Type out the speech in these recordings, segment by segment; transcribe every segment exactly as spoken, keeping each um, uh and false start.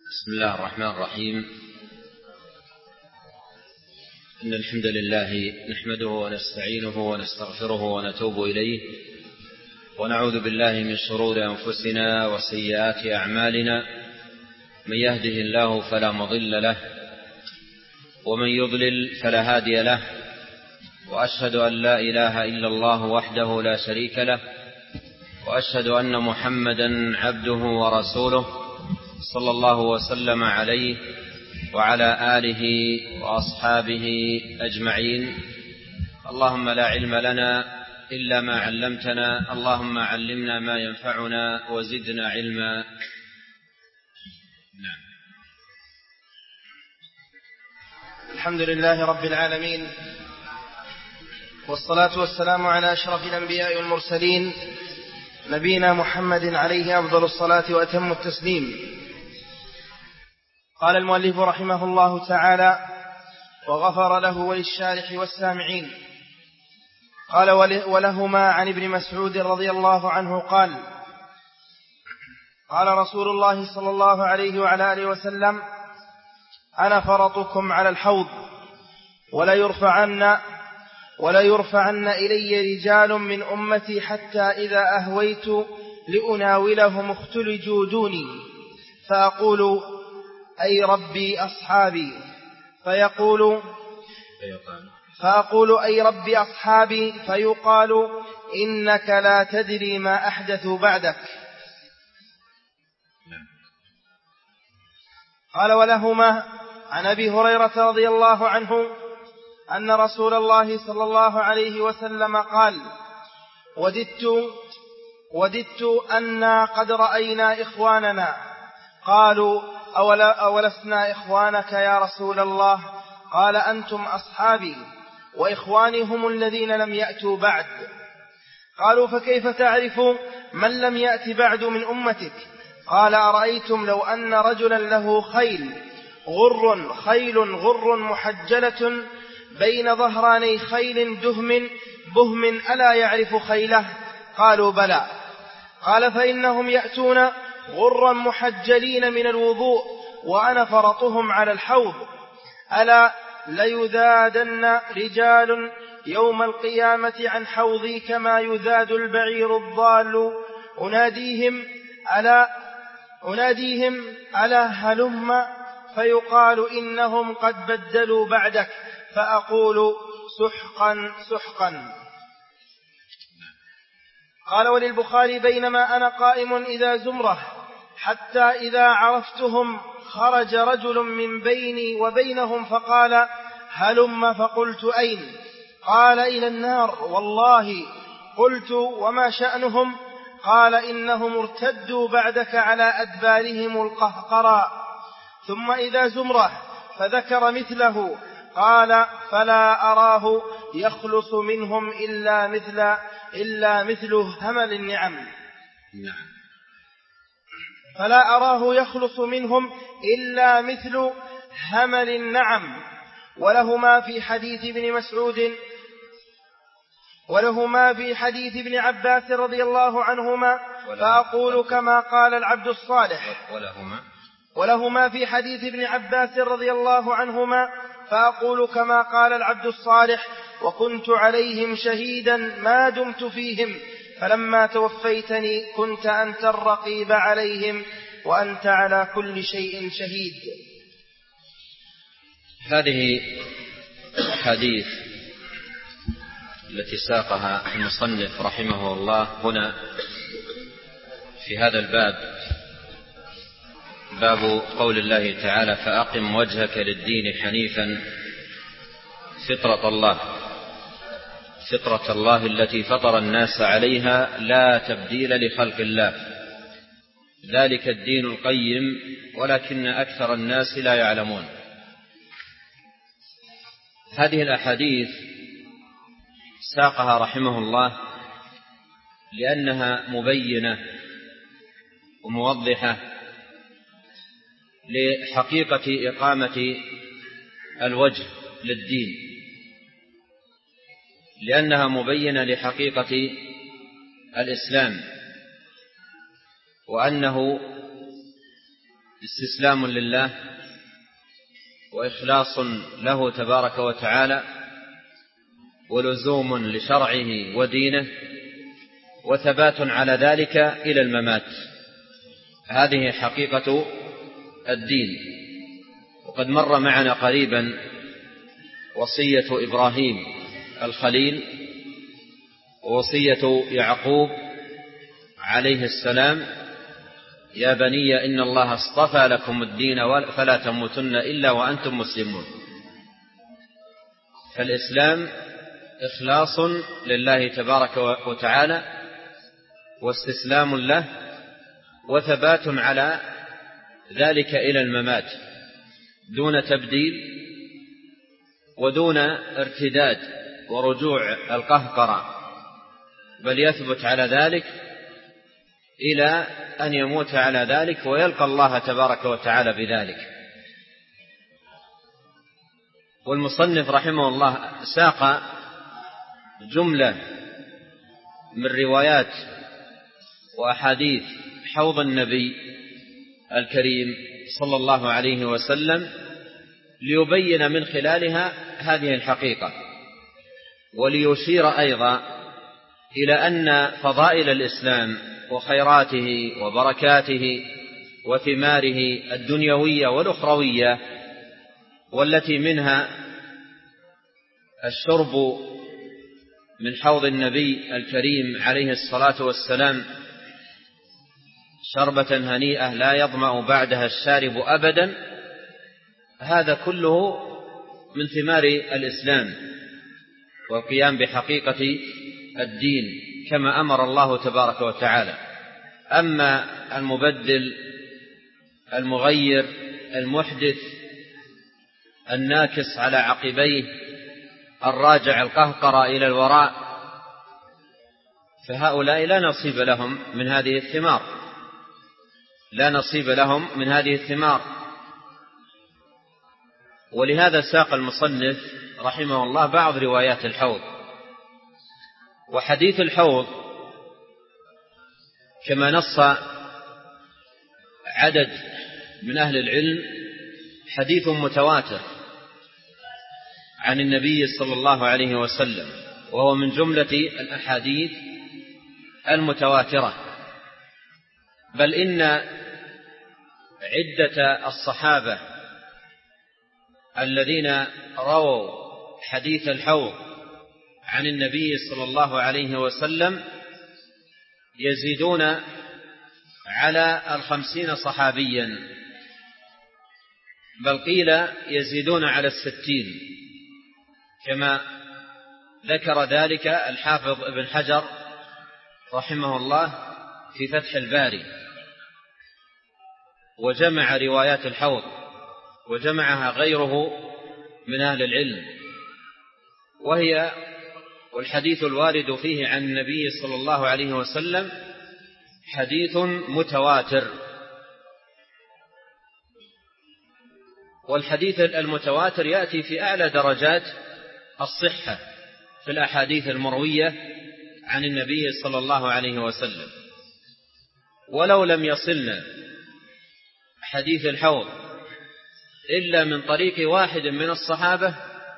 بسم الله الرحمن الرحيم. إن الحمد لله نحمده ونستعينه ونستغفره ونتوب إليه، ونعوذ بالله من شرور أنفسنا وسيئات أعمالنا. من يهده الله فلا مضل له، ومن يضلل فلا هادي له، وأشهد أن لا إله إلا الله وحده لا شريك له، وأشهد أن محمدا عبده ورسوله صلى الله وسلم عليه وعلى آله وأصحابه أجمعين. اللهم لا علم لنا إلا ما علمتنا، اللهم علمنا ما ينفعنا وزدنا علما. نعم. الحمد لله رب العالمين، والصلاة والسلام على أشرف الأنبياء والمرسلين، نبينا محمد عليه أفضل الصلاة وأتم التسليم. قال المؤلف رحمه الله تعالى: وغفر له وللشارح والسامعين. قال: ولهما عن ابن مسعود رضي الله عنه قال: قال رسول الله صلى الله عليه وعلى آله وسلم: أنا فرطكم على الحوض، ولا يرفعن ولا يرفعن إلي رجال من أمتي حتى إذا أهويت لأناولهم اختلجوا دوني، فأقول: أي ربي أصحابي، فيقول فأقول أي ربي أصحابي، فيقال: إنك لا تدري ما أحدثوا بعدك. قال: ولهما عن أبي هريرة رضي الله عنه أن رسول الله صلى الله عليه وسلم قال: وددت وددت أنا قد رأينا إخواننا. قالوا: أولا أولسنا إخوانك يا رسول الله؟ قال: أنتم أصحابي، وإخواني هم الذين لم يأتوا بعد. قالوا: فكيف تعرف من لم يأت بعد من أمتك؟ قال: أرأيتم لو أن رجلا له خيل غر خيل غر محجلة بين ظهراني خيل دهم بهم ألا يعرف خيله؟ قالوا: بلى. قال: فإنهم يأتون غرا محجلين من الوضوء، وأنا فرطهم على الحوض. ألا ليذادن رجال يوم القيامة عن حوضي كما يذاد البعير الضال. أناديهم ألا أناديهم ألا هلم، فيقال: إنهم قد بدلوا بعدك، فأقول: سحقا سحقا. قال: وللبخاري: بينما أنا قائم إذا زمرة، حتى إذا عرفتهم خرج رجل من بيني وبينهم فقال: هلم. فقلت: أين؟ قال: إلى النار والله. قلت: وما شأنهم؟ قال: إنهم ارتدوا بعدك على أدبارهم القهقراء. ثم إذا زمرة، فذكر مثله. قال: فلا أراه يخلص منهم إلا مثل إلا مثل همل النعم. نعم. فلا أراه يخلص منهم إلا مثل همل النعم. ولهما في حديث ابن مسعود ولهما في حديث ابن عباس رضي الله عنهما: فأقول كما قال العبد الصالح. ولهما ولهما في حديث ابن عباس رضي الله عنهما: فأقول كما قال العبد الصالح: وكنت عليهم شهيدا ما دمت فيهم، فلما توفيتني كنت أنت الرقيب عليهم، وأنت على كل شيء شهيد. هذه الحديث التي ساقها المصنف رحمه الله هنا في هذا الباب، باب قول الله تعالى: فأقم وجهك للدين حنيفا فطرة الله فطرة الله التي فطر الناس عليها لا تبديل لخلق الله، ذلك الدين القيم ولكن أكثر الناس لا يعلمون. هذه الأحاديث ساقها رحمه الله لأنها مبينة وموضحة لحقيقة إقامة الوجه للدين، لأنها مبينة لحقيقة الإسلام، وأنه استسلام لله وإخلاص له تبارك وتعالى ولزوم لشرعه ودينه وثبات على ذلك إلى الممات. هذه حقيقة الدين. وقد مر معنا قريبا وصية إبراهيم الخليل ووصية يعقوب عليه السلام: يا بني إن الله اصطفى لكم الدين فلا تموتن إلا وأنتم مسلمون. فالإسلام إخلاص لله تبارك وتعالى واستسلام له وثبات على ذلك إلى الممات دون تبديل ودون ارتداد ورجوع القهقرة، بل يثبت على ذلك إلى أن يموت على ذلك ويلقى الله تبارك وتعالى بذلك. والمصنف رحمه الله ساق جملة من روايات وأحاديث حوض النبي الكريم صلى الله عليه وسلم ليبين من خلالها هذه الحقيقة، وليشير أيضا إلى أن فضائل الإسلام وخيراته وبركاته وثماره الدنيوية والأخروية، والتي منها الشرب من حوض النبي الكريم عليه الصلاة والسلام شربة هنيئة لا يظمأ بعدها الشارب أبدا، هذا كله من ثمار الإسلام والقيام بحقيقة الدين كما أمر الله تبارك وتعالى. أما المبدل المغير المحدث الناكس على عقبيه الراجع القهقر إلى الوراء، فهؤلاء لا نصيب لهم من هذه الثمار، لا نصيب لهم من هذه الثمار. ولهذا ساق المصنف رحمه الله بعض روايات الحوض. وحديث الحوض كما نص عدد من أهل العلم حديث متواتر عن النبي صلى الله عليه وسلم، وهو من جملة الأحاديث المتواترة. بل إن عدة الصحابة الذين رووا حديث الحوض عن النبي صلى الله عليه وسلم يزيدون على الخمسين صحابيا، بل قيل يزيدون على الستين، كما ذكر ذلك الحافظ ابن حجر رحمه الله في فتح الباري، وجمع روايات الحوض وجمعها غيره من أهل العلم، وهي والحديث الوارد فيه عن النبي صلى الله عليه وسلم حديث متواتر. والحديث المتواتر يأتي في أعلى درجات الصحة في الأحاديث المروية عن النبي صلى الله عليه وسلم. ولو لم يصلنا حديث الحوض إلا من طريق واحد من الصحابة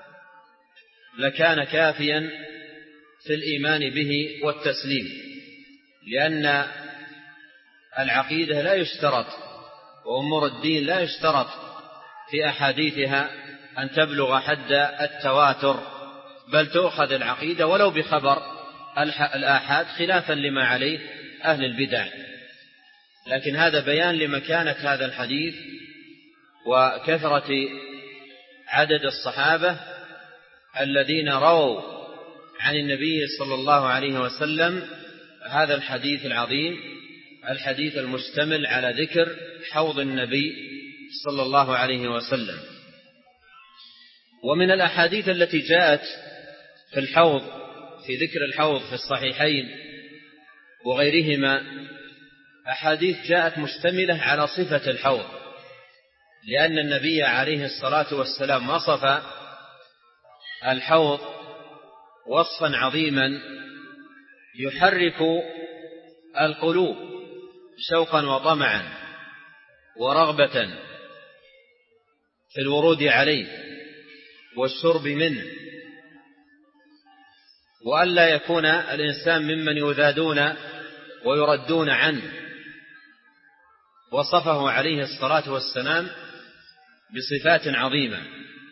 لكان كافيا في الإيمان به والتسليم، لأن العقيدة لا يشترط وأمور الدين لا يشترط في أحاديثها أن تبلغ حد التواتر، بل تؤخذ العقيدة ولو بخبر الآحاد خلافا لما عليه أهل البدع. لكن هذا بيان لمكانة هذا الحديث وكثرة عدد الصحابة الذين رووا عن النبي صلى الله عليه وسلم هذا الحديث العظيم، الحديث المشتمل على ذكر حوض النبي صلى الله عليه وسلم. ومن الأحاديث التي جاءت في الحوض في ذكر الحوض في الصحيحين وغيرهما أحاديث جاءت مشتملة على صفة الحوض، لأن النبي عليه الصلاة والسلام وصف الحوض وصفا عظيما يحرك القلوب شوقا وطمعا، ورغبة في الورود عليه والشرب منه، وألا يكون الإنسان ممن يذادون ويردون عنه. وصفه عليه الصلاة والسلام بصفات عظيمة،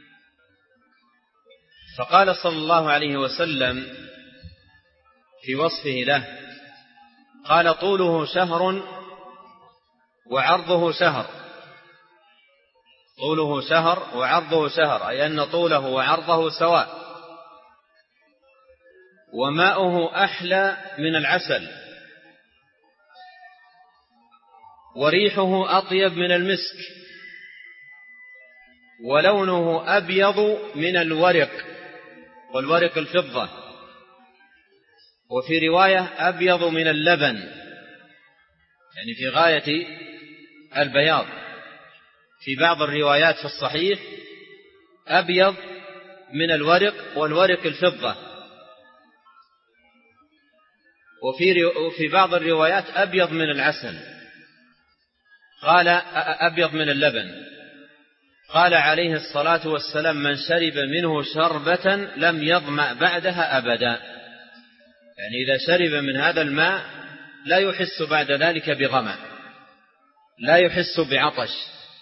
فقال صلى الله عليه وسلم في وصفه له، قال: طوله شهر وعرضه شهر. طوله شهر وعرضه شهر، أي أن طوله وعرضه سواء. وماؤه أحلى من العسل، وريحه أطيب من المسك، ولونه أبيض من الورق، والورق الفضة، وفي رواية أبيض من اللبن، يعني في غاية البياض. في بعض الروايات في الصحيح أبيض من الورق والورق الفضة، وفي بعض الروايات أبيض من العسل، قال أبيض من اللبن. قال عليه الصلاة والسلام: من شرب منه شربة لم يظمأ بعدها أبدا. يعني إذا شرب من هذا الماء لا يحس بعد ذلك بظمأ، لا يحس بعطش.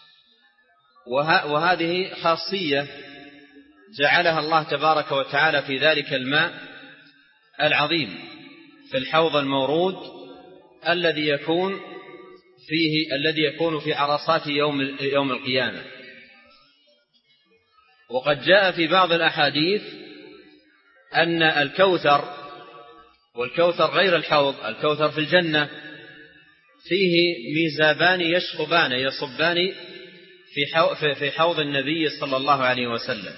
وهذه خاصية جعلها الله تبارك وتعالى في ذلك الماء العظيم، في الحوض المورود الذي يكون فيه الذي يكون في عرصات يوم يوم القيامة. وقد جاء في بعض الأحاديث أن الكوثر، والكوثر غير الحوض، الكوثر في الجنة، فيه ميزابان يشخبان يصبان في حوض النبي صلى الله عليه وسلم.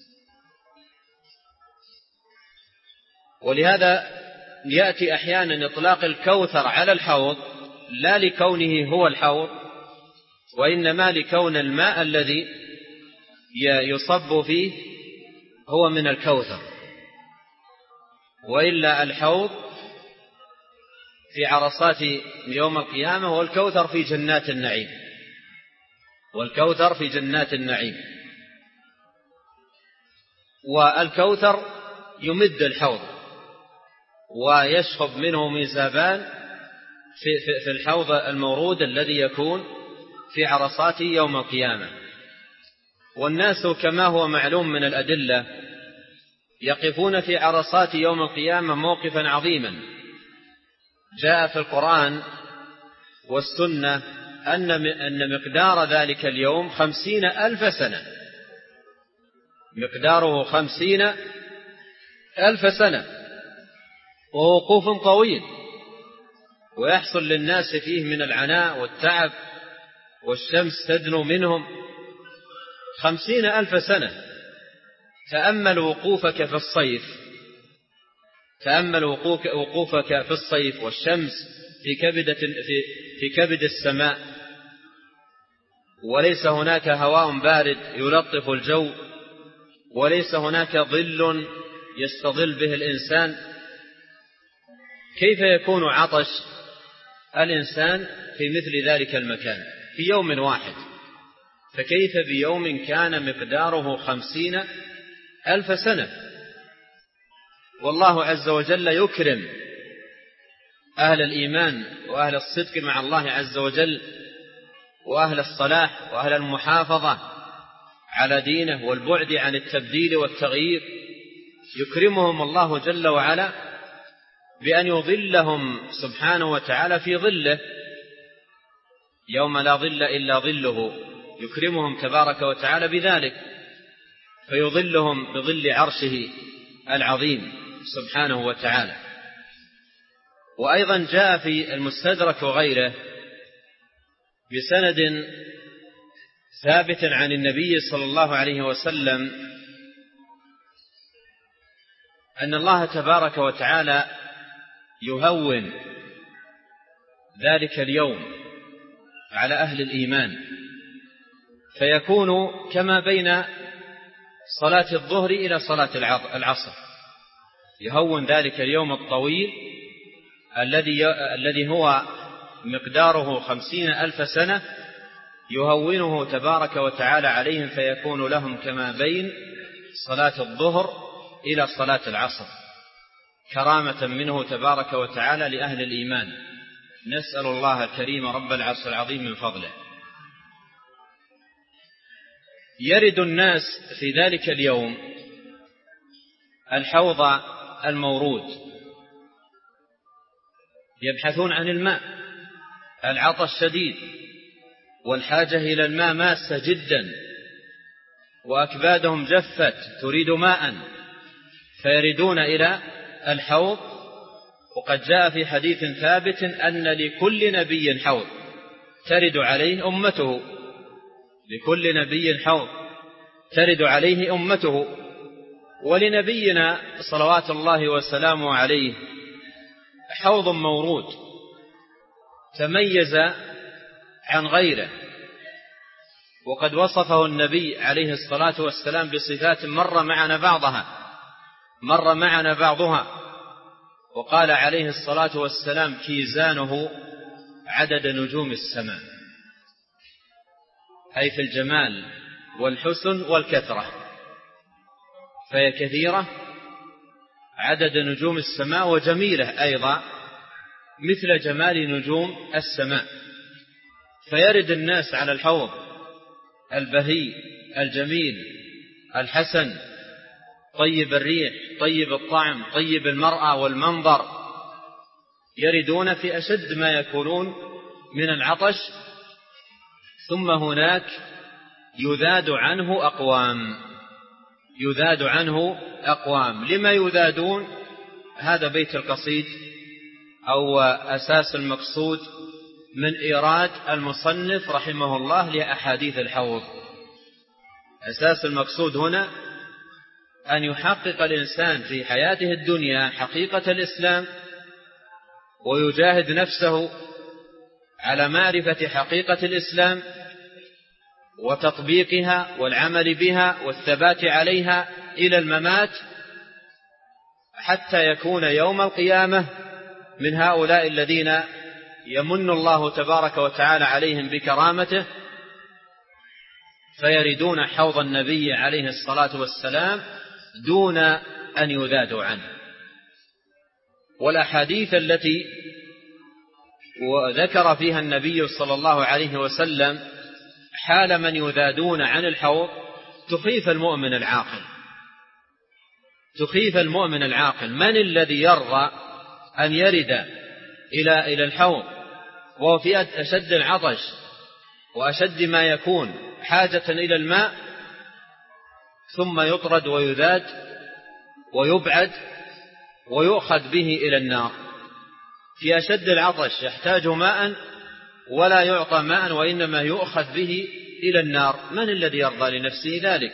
ولهذا يأتي أحيانا إطلاق الكوثر على الحوض لا لكونه هو الحوض، وإنما لكون الماء الذي يصب فيه هو من الكوثر. وإلا الحوض في عرصات يوم القيامة، والكوثر في جنات النعيم، والكوثر في جنات النعيم. والكوثر يمد الحوض ويشخب منه ميزابان في, في الحوض المورود الذي يكون في عرصات يوم القيامة. والناس كما هو معلوم من الأدلة يقفون في عرصات يوم القيامة موقفا عظيما. جاء في القرآن والسنة أن أن مقدار ذلك اليوم خمسين ألف سنة، مقداره خمسين ألف سنة، ووقوف طويل، ويحصل للناس فيه من العناء والتعب، والشمس تدنو منهم خمسين ألف سنة. تأمل وقوفك في الصيف، تأمل وقوفك في الصيف والشمس في كبد في في كبد السماء، وليس هناك هواء بارد يلطف الجو، وليس هناك ظل يستظل به الإنسان. كيف يكون عطش الإنسان في مثل ذلك المكان في يوم واحد؟ فكيف بيوم كان مقداره خمسين ألف سنة؟ والله عز وجل يكرم أهل الإيمان وأهل الصدق مع الله عز وجل، وأهل الصلاح وأهل المحافظة على دينه والبعد عن التبديل والتغيير. يكرمهم الله جل وعلا بأن يظلهم سبحانه وتعالى في ظله يوم لا ظل إلا ظله. يكرمهم تبارك وتعالى بذلك، فيظلهم بظل عرشه العظيم سبحانه وتعالى. وأيضا جاء في المستدرك وغيره بسند ثابت عن النبي صلى الله عليه وسلم أن الله تبارك وتعالى يهون ذلك اليوم على أهل الإيمان، فيكون كما بين صلاة الظهر إلى صلاة العصر. يهون ذلك اليوم الطويل الذي الذي هو مقداره خمسين ألف سنة، يهونه تبارك وتعالى عليهم فيكون لهم كما بين صلاة الظهر إلى صلاة العصر، كرامة منه تبارك وتعالى لأهل الإيمان. نسأل الله الكريم رب العرش العظيم من فضله. يرد الناس في ذلك اليوم الحوض المورود، يبحثون عن الماء، العطش شديد والحاجة إلى الماء ماسة جدا، وأكبادهم جفت تريد ماء، فيردون إلى الحوض. وقد جاء في حديث ثابت أن لكل نبي حوض ترد عليه أمته، لكل نبي حوض ترد عليه أمته. ولنبينا صلوات الله وسلامه عليه حوض مورود تميز عن غيره، وقد وصفه النبي عليه الصلاة والسلام بصفات مر معنا بعضها مر معنا بعضها وقال عليه الصلاة والسلام: كيزانه عدد نجوم السماء، أي في الجمال والحسن والكثرة، فهي كثيرة عدد نجوم السماء، وجميلة أيضا مثل جمال نجوم السماء. فيرد الناس على الحوض البهي الجميل الحسن، طيب الريح، طيب الطعم، طيب المرأة والمنظر، يردون في أشد ما يكونون من العطش. ثم هناك يذاد عنه أقوام يذاد عنه أقوام لما يذادون؟ هذا بيت القصيد أو أساس المقصود من إيراد المصنف رحمه الله لأحاديث الحوض. أساس المقصود هنا أن يحقق الإنسان في حياته الدنيا حقيقة الإسلام، ويجاهد نفسه على معرفة حقيقة الإسلام وتطبيقها والعمل بها والثبات عليها إلى الممات، حتى يكون يوم القيامة من هؤلاء الذين يمن الله تبارك وتعالى عليهم بكرامته، فيردون حوض النبي عليه الصلاة والسلام دون أن يذادوا عنه. والأحاديث التي وذكر فيها النبي صلى الله عليه وسلم حال من يذادون عن الحوض تخيف المؤمن العاقل تخيف المؤمن العاقل. من الذي يرضى أن يرد إلى إلى الحوض وهو في أشد العطش وأشد ما يكون حاجة إلى الماء، ثم يطرد ويذاد ويبعد ويؤخذ به إلى النار؟ في أشد العطش يحتاج ماء ولا يعطى ماء، وإنما يؤخذ به إلى النار. من الذي يرضى لنفسه ذلك؟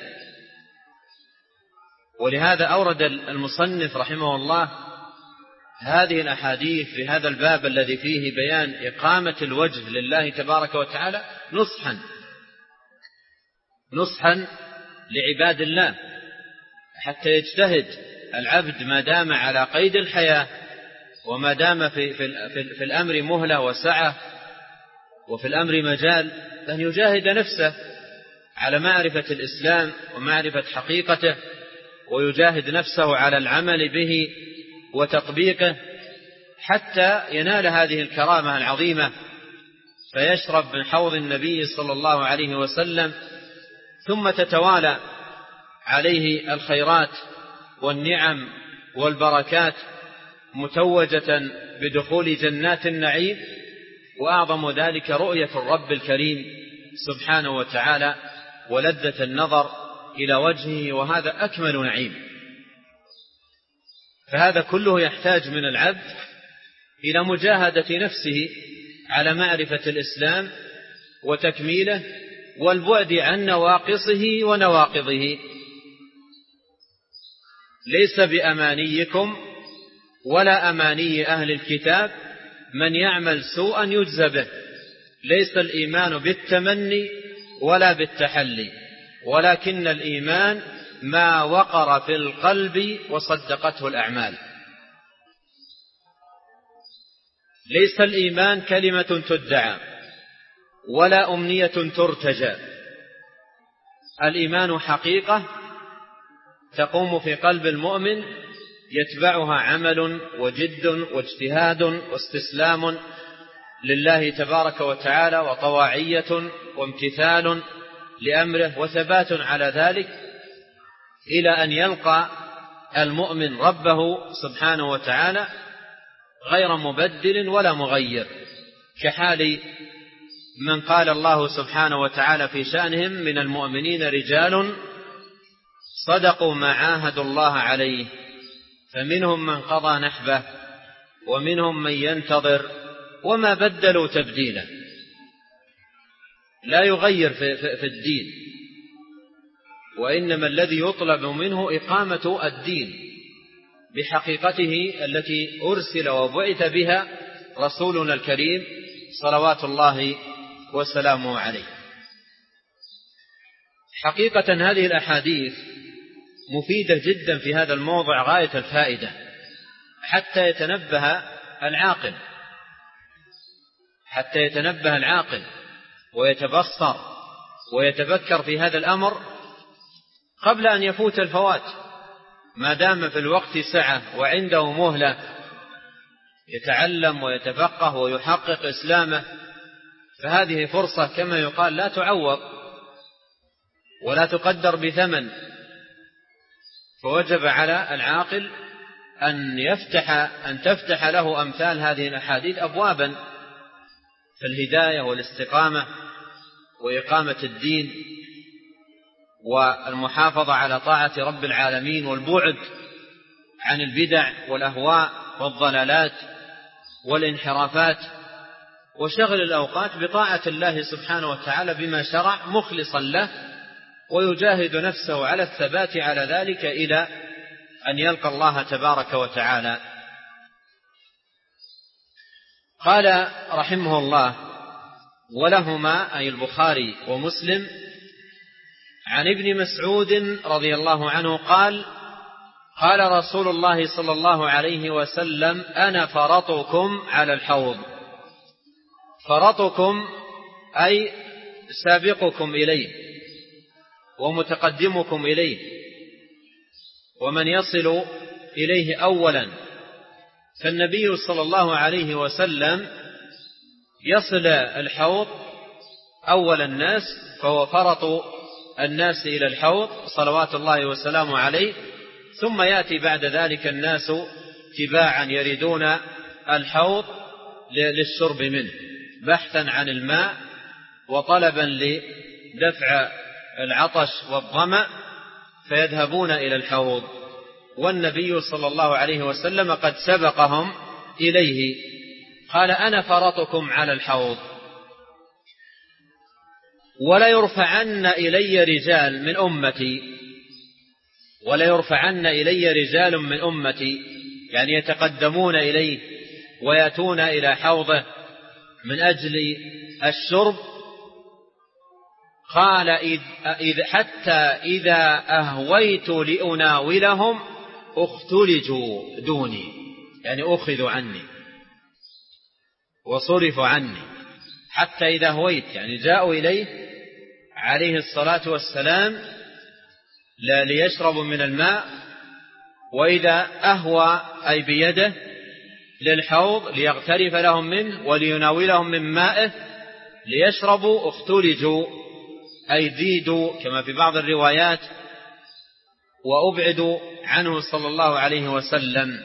ولهذا أورد المصنف رحمه الله هذه الأحاديث في هذا الباب الذي فيه بيان إقامة الوجه لله تبارك وتعالى نصحا نصحا لعباد الله، حتى يجتهد العبد ما دام على قيد الحياة، وما دام في, في, في, في الأمر مهلة وسعة، وفي الأمر مجال، أن يجاهد نفسه على معرفة الإسلام ومعرفة حقيقته، ويجاهد نفسه على العمل به وتطبيقه، حتى ينال هذه الكرامة العظيمة، فيشرب من حوض النبي صلى الله عليه وسلم، ثم تتوالى عليه الخيرات والنعم والبركات متوجة بدخول جنات النعيم. وأعظم ذلك رؤية الرب الكريم سبحانه وتعالى ولذة النظر إلى وجهه، وهذا أكمل نعيم. فهذا كله يحتاج من العبد إلى مجاهدة نفسه على معرفة الإسلام وتكميله، والبعد عن نواقصه ونواقضه. ليس بأمانيكم ولا أماني أهل الكتاب من يعمل سوءا يجزى به. ليس الإيمان بالتمني ولا بالتحلي، ولكن الإيمان ما وقر في القلب وصدقته الأعمال. ليس الإيمان كلمة تدعى، ولا أمنية ترتجى. الإيمان حقيقة تقوم في قلب المؤمن يتبعها عمل وجد واجتهاد واستسلام لله تبارك وتعالى وطواعية وامتثال لأمره وثبات على ذلك إلى أن يلقى المؤمن ربه سبحانه وتعالى غير مبدل ولا مغير، كحال من قال الله سبحانه وتعالى في شأنهم: من المؤمنين رجال صدقوا ما عاهدوا الله عليه فمنهم من قضى نحبه ومنهم من ينتظر وما بدلوا تبديلا. لا يغير في, في, في الدين، وإنما الذي يطلب منه إقامة الدين بحقيقته التي أرسل وبعث بها رسولنا الكريم صلوات الله وسلامه عليه. حقيقة هذه الأحاديث مفيدة جدا في هذا الموضع غاية الفائدة، حتى يتنبه العاقل حتى يتنبه العاقل ويتبصر ويتفكر في هذا الأمر قبل أن يفوت الفوات، ما دام في الوقت سعة وعنده مهلة يتعلم ويتفقه ويحقق إسلامه، فهذه فرصة كما يقال لا تعوض ولا تقدر بثمن. فوجب على العاقل أن يفتح أن تفتح له أمثال هذه الأحاديث أبوابا في الهداية والاستقامة وإقامة الدين والمحافظة على طاعة رب العالمين والبعد عن البدع والأهواء والضلالات والانحرافات، وشغل الأوقات بطاعة الله سبحانه وتعالى بما شرع مخلصا له، ويجاهد نفسه على الثبات على ذلك إلى أن يلقى الله تبارك وتعالى. قال رحمه الله: ولهما أي البخاري ومسلم عن ابن مسعود رضي الله عنه قال: قال رسول الله صلى الله عليه وسلم: أنا فرطكم على الحوض. فرطكم أي سابقكم إليه ومتقدمكم إليه، ومن يصل إليه أولا. فالنبي صلى الله عليه وسلم يصل الحوض أول الناس، فهو فرط الناس إلى الحوض صلوات الله وسلامه عليه، ثم يأتي بعد ذلك الناس تباعا يريدون الحوض للشرب منه بحثا عن الماء وطلبا لدفع العطش والظمأ، فيذهبون إلى الحوض، والنبي صلى الله عليه وسلم قد سبقهم إليه. قال: أنا فرطكم على الحوض ولا يرفعن إلي رجال من أمتي. ولا يرفعن إلي رجال من أمتي يعني يتقدمون إليه ويأتون إلى حوضه من أجل الشرب. قال: إذ حتى إذا أهويت لأناولهم اختلجوا دوني، يعني أخذوا عني وصرفوا عني. حتى إذا هويت يعني جاءوا إليه عليه الصلاة والسلام لا ليشربوا من الماء، وإذا أهوى أي بيده للحوض ليغترف لهم منه وليناولهم من مائه ليشربوا اختلجوا أي زيدوا كما في بعض الروايات وأبعدوا عنه صلى الله عليه وسلم.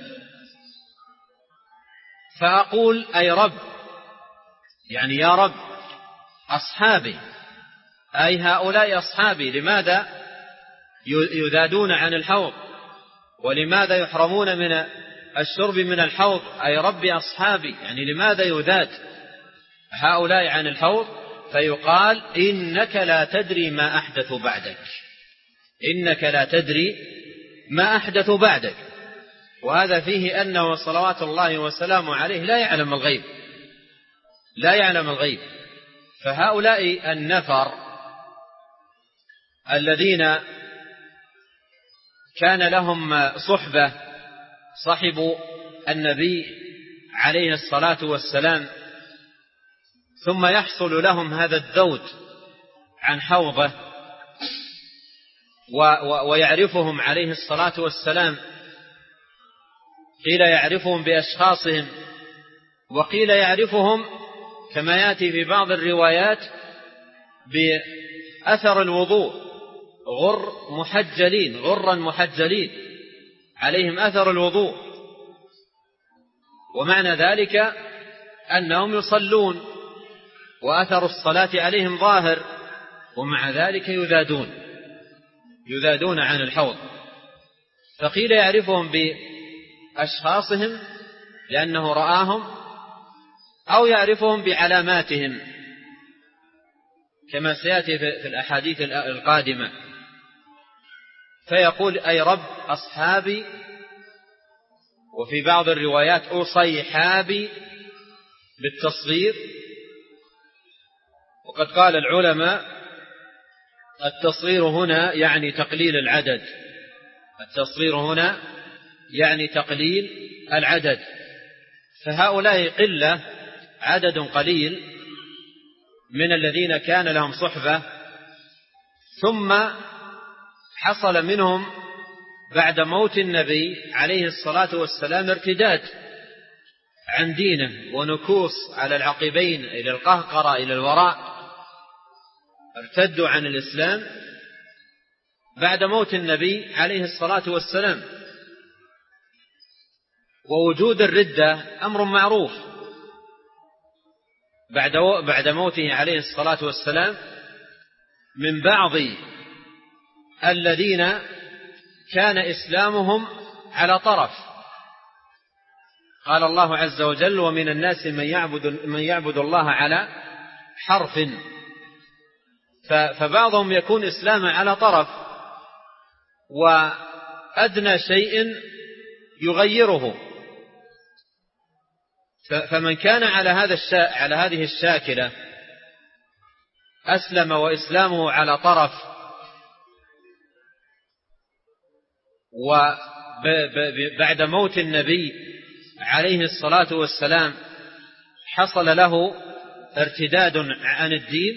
فأقول: أي رب، يعني يا رب أصحابي، أي هؤلاء أصحابي، لماذا يذادون عن الحوض ولماذا يحرمون من الشرب من الحوض؟ أي رب أصحابي، يعني لماذا يذاد هؤلاء عن الحوض؟ فيقال: إنك لا تدري ما أحدث بعدك، إنك لا تدري ما أحدث بعدك. وهذا فيه أنه صلوات الله وسلامه عليه لا يعلم الغيب، لا يعلم الغيب. فهؤلاء النفر الذين كان لهم صحبة صحبوا النبي عليه الصلاة والسلام ثم يحصل لهم هذا الذود عن حوضه ويعرفهم عليه الصلاة والسلام، قيل يعرفهم بأشخاصهم، وقيل يعرفهم كما يأتي في بعض الروايات بأثر الوضوء، غر محجلين غرا محجلين عليهم أثر الوضوء، ومعنى ذلك أنهم يصلون وأثر الصلاة عليهم ظاهر، ومع ذلك يذادون يذادون عن الحوض. فقيل يعرفهم بأشخاصهم لأنه رآهم، أو يعرفهم بعلاماتهم كما سيأتي في الأحاديث القادمة، فيقول أي رب أصحابي، وفي بعض الروايات أصيحابي بالتصغير. وقد قال العلماء التصغير هنا يعني تقليل العدد، التصغير هنا يعني تقليل العدد، فهؤلاء قلة، عدد قليل من الذين كان لهم صحبة، ثم حصل منهم بعد موت النبي عليه الصلاة والسلام ارتداد عن دينه ونكوص على العقبين إلى القهقرة إلى الوراء، ارتدوا عن الإسلام بعد موت النبي عليه الصلاة والسلام. ووجود الردة أمر معروف بعد بعد موته عليه الصلاة والسلام من بعض الذين كان إسلامهم على طرف. قال الله عز وجل: ومن الناس من يعبد, من يعبد الله على حرف. فبعضهم يكون إسلام على طرف، وأدنى شيء يغيره. فمن كان على هذا الشا... على هذه الشاكلة أسلم وإسلامه على طرف، وبعد موت النبي عليه الصلاة والسلام حصل له ارتداد عن الدين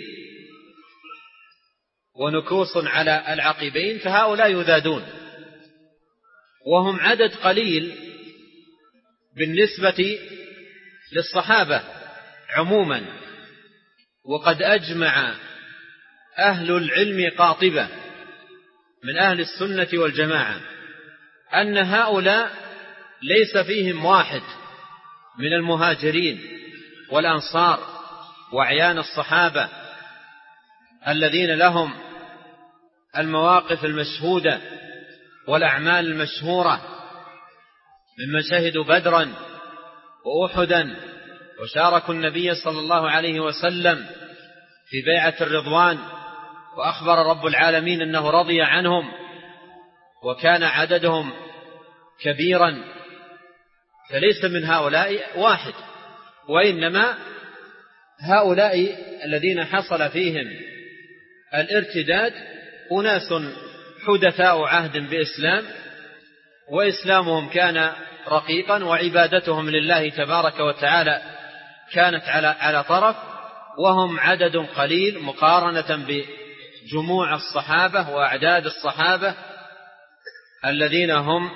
ونكوص على العقبين، فهؤلاء يذادون، وهم عدد قليل بالنسبة للصحابة عموما. وقد أجمع أهل العلم قاطبة من أهل السنة والجماعة أن هؤلاء ليس فيهم واحد من المهاجرين والأنصار وأعيان الصحابة الذين لهم المواقف المشهودة والأعمال المشهورة، ممن شهدوا بدرا وأحدا وشاركوا النبي صلى الله عليه وسلم في بيعة الرضوان، وأخبر رب العالمين أنه رضي عنهم، وكان عددهم كبيرا. فليس من هؤلاء واحد، وإنما هؤلاء الذين حصل فيهم الارتداد أناس حدثاء عهد بإسلام، وإسلامهم كان رقيقا، وعبادتهم لله تبارك وتعالى كانت على على طرف، وهم عدد قليل مقارنة بجموع الصحابة وأعداد الصحابة الذين هم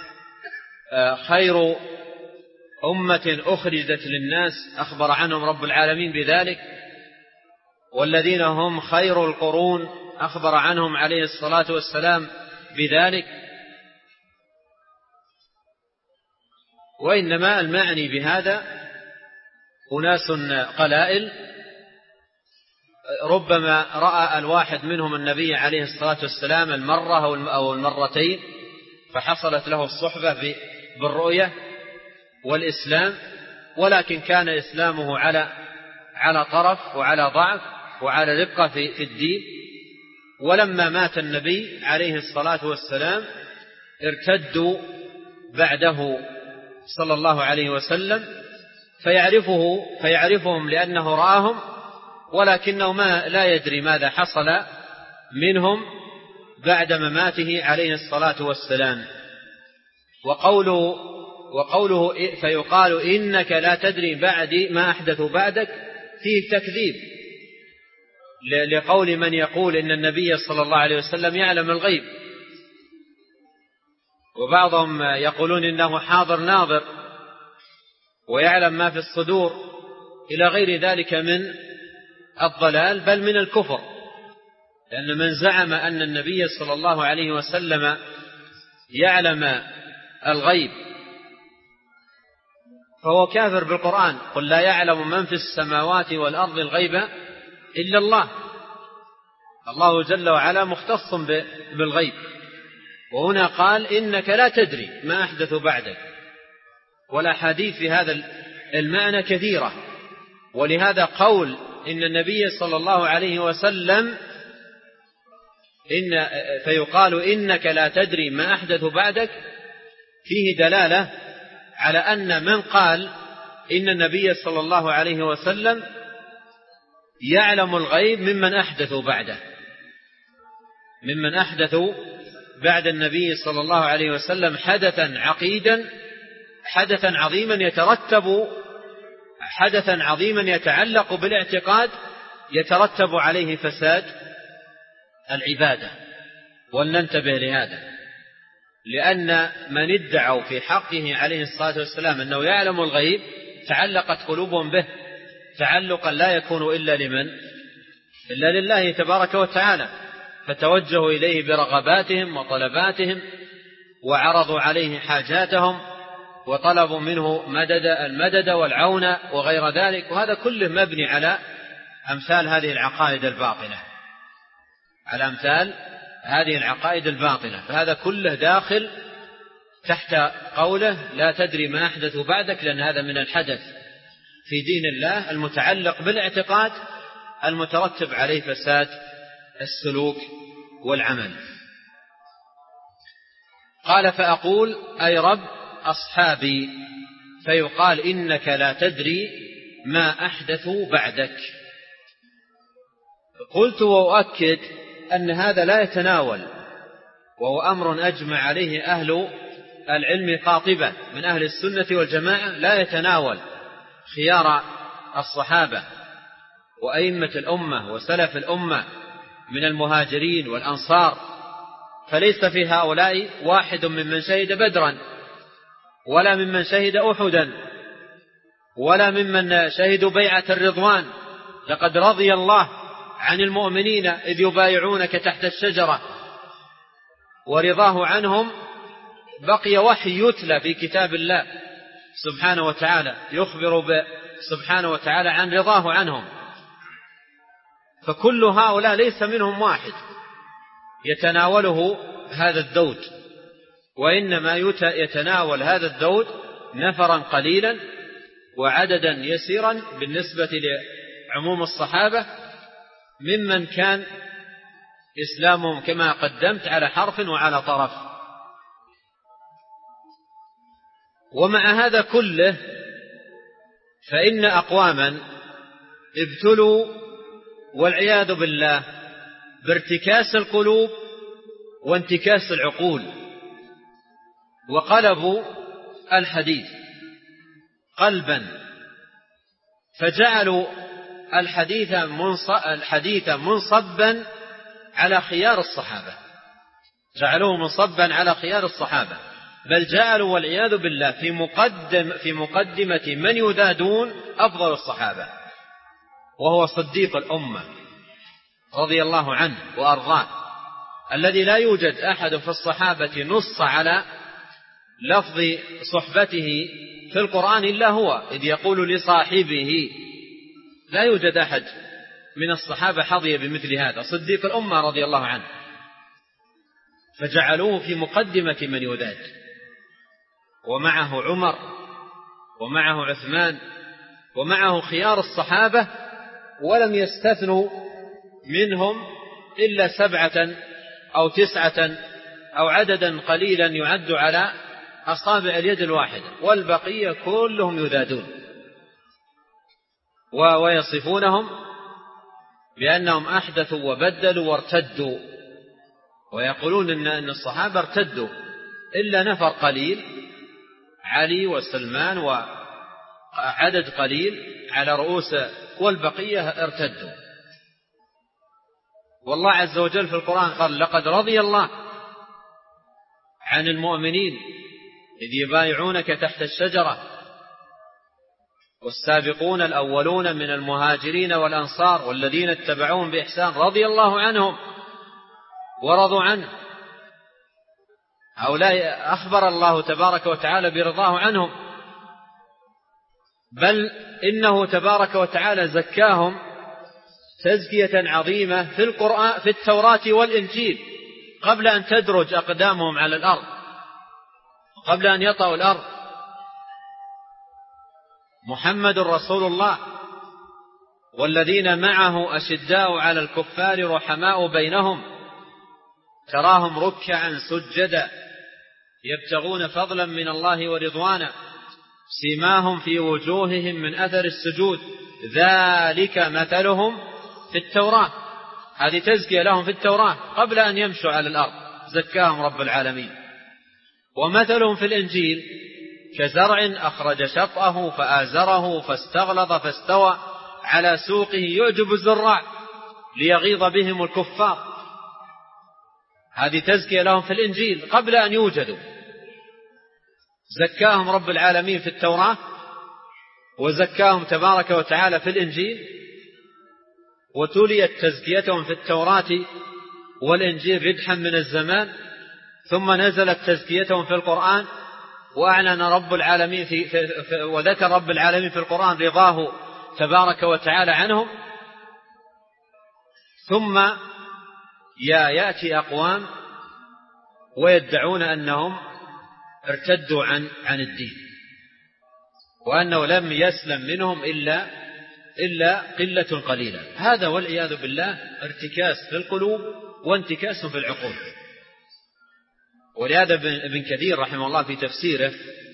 خير أمة أخرجت للناس، أخبر عنهم رب العالمين بذلك، والذين هم خير القرون أخبر عنهم عليه الصلاة والسلام بذلك. وإنما المعني بهذا أناس قلائل ربما رأى الواحد منهم النبي عليه الصلاة والسلام المرة أو المرتين، فحصلت له الصحبة بالرؤية والإسلام، ولكن كان إسلامه على على طرف وعلى ضعف وعلى رقة في الدين. ولما مات النبي عليه الصلاة والسلام ارتدوا بعده صلى الله عليه وسلم، فيعرفه فيعرفهم لأنه رآهم، ولكنه ما لا يدري ماذا حصل منهم بعد مماته عليه الصلاة والسلام. وقوله, وقوله فيقال إنك لا تدري بعدي ما أحدث بعدك، فيه تكذيب لقول من يقول إن النبي صلى الله عليه وسلم يعلم الغيب، وبعضهم يقولون إنه حاضر ناظر ويعلم ما في الصدور إلى غير ذلك من الضلال بل من الكفر، لأن من زعم أن النبي صلى الله عليه وسلم يعلم الغيب فهو كافر بالقرآن. قل لا يعلم من في السماوات والأرض الغيب إلا الله. الله جل وعلا مختص بالغيب، وهنا قال إنك لا تدري ما أحدث بعدك، والأحاديث في هذا المعنى كثيرة، ولهذا قول إن النبي صلى الله عليه وسلم إن فيقال إنك لا تدري ما أحدث بعدك فيه دلالة على أن من قال إن النبي صلى الله عليه وسلم يعلم الغيب ممن أحدثوا بعده، ممن أحدثوا بعد النبي صلى الله عليه وسلم حدثا عقيدا، حدثا عظيما يترتب حدثا عظيما يتعلق بالاعتقاد يترتب عليه فساد العبادة. ولننتبه لهذا، لأن من ادعوا في حقه عليه الصلاة والسلام أنه يعلم الغيب تعلقت قلوبهم به تعلقا لا يكون إلا لمن إلا لله تبارك وتعالى، فتوجهوا إليه برغباتهم وطلباتهم وعرضوا عليه حاجاتهم وطلبوا منه مدد المدد والعون وغير ذلك، وهذا كله مبني على أمثال هذه العقائد الباطلة على أمثال هذه العقائد الباطلة فهذا كله داخل تحت قوله لا تدري ما أحدث بعدك، لأن هذا من الحدث في دين الله المتعلق بالاعتقاد المترتب عليه فساد السلوك والعمل. قال فأقول أي رب أصحابي، فيقال إنك لا تدري ما أحدثوا بعدك. قلت وأؤكد أن هذا لا يتناول، وهو أمر أجمع عليه أهل العلم قاطبة من أهل السنة والجماعة، لا يتناول خيار الصحابة وأئمة الأمة وسلف الأمة من المهاجرين والأنصار، فليس في هؤلاء واحد ممن شهد بدرا ولا ممن شهد أحدا ولا ممن شهدوا بيعة الرضوان. لقد رضي الله عن المؤمنين إذ يبايعونك تحت الشجرة، ورضاه عنهم بقي وحي يتلى في كتاب الله سبحانه وتعالى يخبر سبحانه وتعالى عن رضاه عنهم. فكل هؤلاء ليس منهم واحد يتناوله هذا الذود، وإنما يتناول هذا الذود نفرا قليلا وعددا يسيرا بالنسبة لعموم الصحابة ممن كان إسلامهم كما قدمت على حرف وعلى طرف. ومع هذا كله فإن أقواما ابتلوا والعياذ بالله بارتكاس القلوب وانتكاس العقول، وقلبوا الحديث قلبا فجعلوا الحديث الحديث منصبا على خيار الصحابة، جعلوه منصبا على خيار الصحابة، بل جعلوا والعياذ بالله في مقدم في مقدمة من يذادون أفضل الصحابة، وهو صديق الأمة رضي الله عنه وأرضاه، الذي لا يوجد أحد في الصحابة نص على لفظ صحبته في القرآن إلا هو، إذ يقول لصاحبه، لا يوجد أحد من الصحابة حظي بمثل هذا، صديق الأمة رضي الله عنه، فجعلوه في مقدمة من يذاد، ومعه عمر ومعه عثمان ومعه خيار الصحابة، ولم يستثنوا منهم إلا سبعة أو تسعة أو عددا قليلا يعد على أصابع اليد الواحدة، والبقية كلهم يذادون ويصفونهم بأنهم أحدثوا وبدلوا وارتدوا، ويقولون إن الصحابة ارتدوا إلا نفر قليل علي وسلمان عدد قليل على رؤوس والبقية ارتدوا. والله عز وجل في القرآن قال لقد رضي الله عن المؤمنين إذ يبايعونك تحت الشجرة والسابقون الأولون من المهاجرين والأنصار والذين اتبعوهم بإحسان رضي الله عنهم ورضوا عنه. هؤلاء أخبر الله تبارك وتعالى برضاه عنهم، بل إنه تبارك وتعالى زكاهم تزكية عظيمة في القرآن في التوراة والإنجيل قبل أن تدرج أقدامهم على الأرض، قبل أن يطأوا الأرض. محمد رسول الله والذين معه أشداء على الكفار رحماء بينهم تراهم ركعا سجدا يبتغون فضلا من الله ورضوانا سيماهم في وجوههم من أثر السجود ذلك مثلهم في التوراة. هذه تزكية لهم في التوراة قبل أن يمشوا على الأرض، زكاهم رب العالمين. ومثلهم في الإنجيل كزرع أخرج شطأه فآزره فاستغلظ فاستوى على سوقه يعجب الزراع ليغيظ بهم الكفار. هذه تزكية لهم في الإنجيل قبل أن يوجدوا. زكاهم رب العالمين في التوراة وزكاهم تبارك وتعالى في الإنجيل، وتليت تزكيتهم في التوراة والإنجيل ردحا من الزمان، ثم نزلت تزكيتهم في القرآن وأعلن رب العالمين في, في, في وذكر رب العالمين في القرآن رضاه تبارك وتعالى عنهم. ثم يأتي أقوام ويدعون أنهم ارتدوا عن عن الدين وأنه لم يسلم منهم إلا إلا قلة قليلة. هذا والعياذ بالله ارتكاس في القلوب وانتكاس في العقول. ولهذا ابن كثير رحمه الله في تفسيره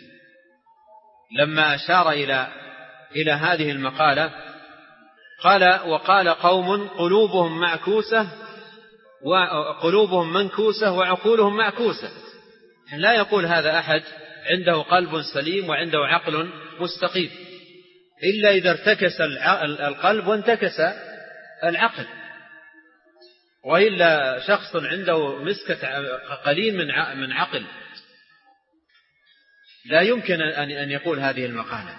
لما أشار إلى إلى هذه المقالة قال وقال قوم قلوبهم معكوسة وقلوبهم منكوسة وعقولهم معكوسة. لا يقول هذا أحد عنده قلب سليم وعنده عقل مستقيم إلا إذا ارتكس القلب وانتكس العقل، وإلا شخص عنده مسكة قليل من عقل لا يمكن أن يقول هذه المقالة.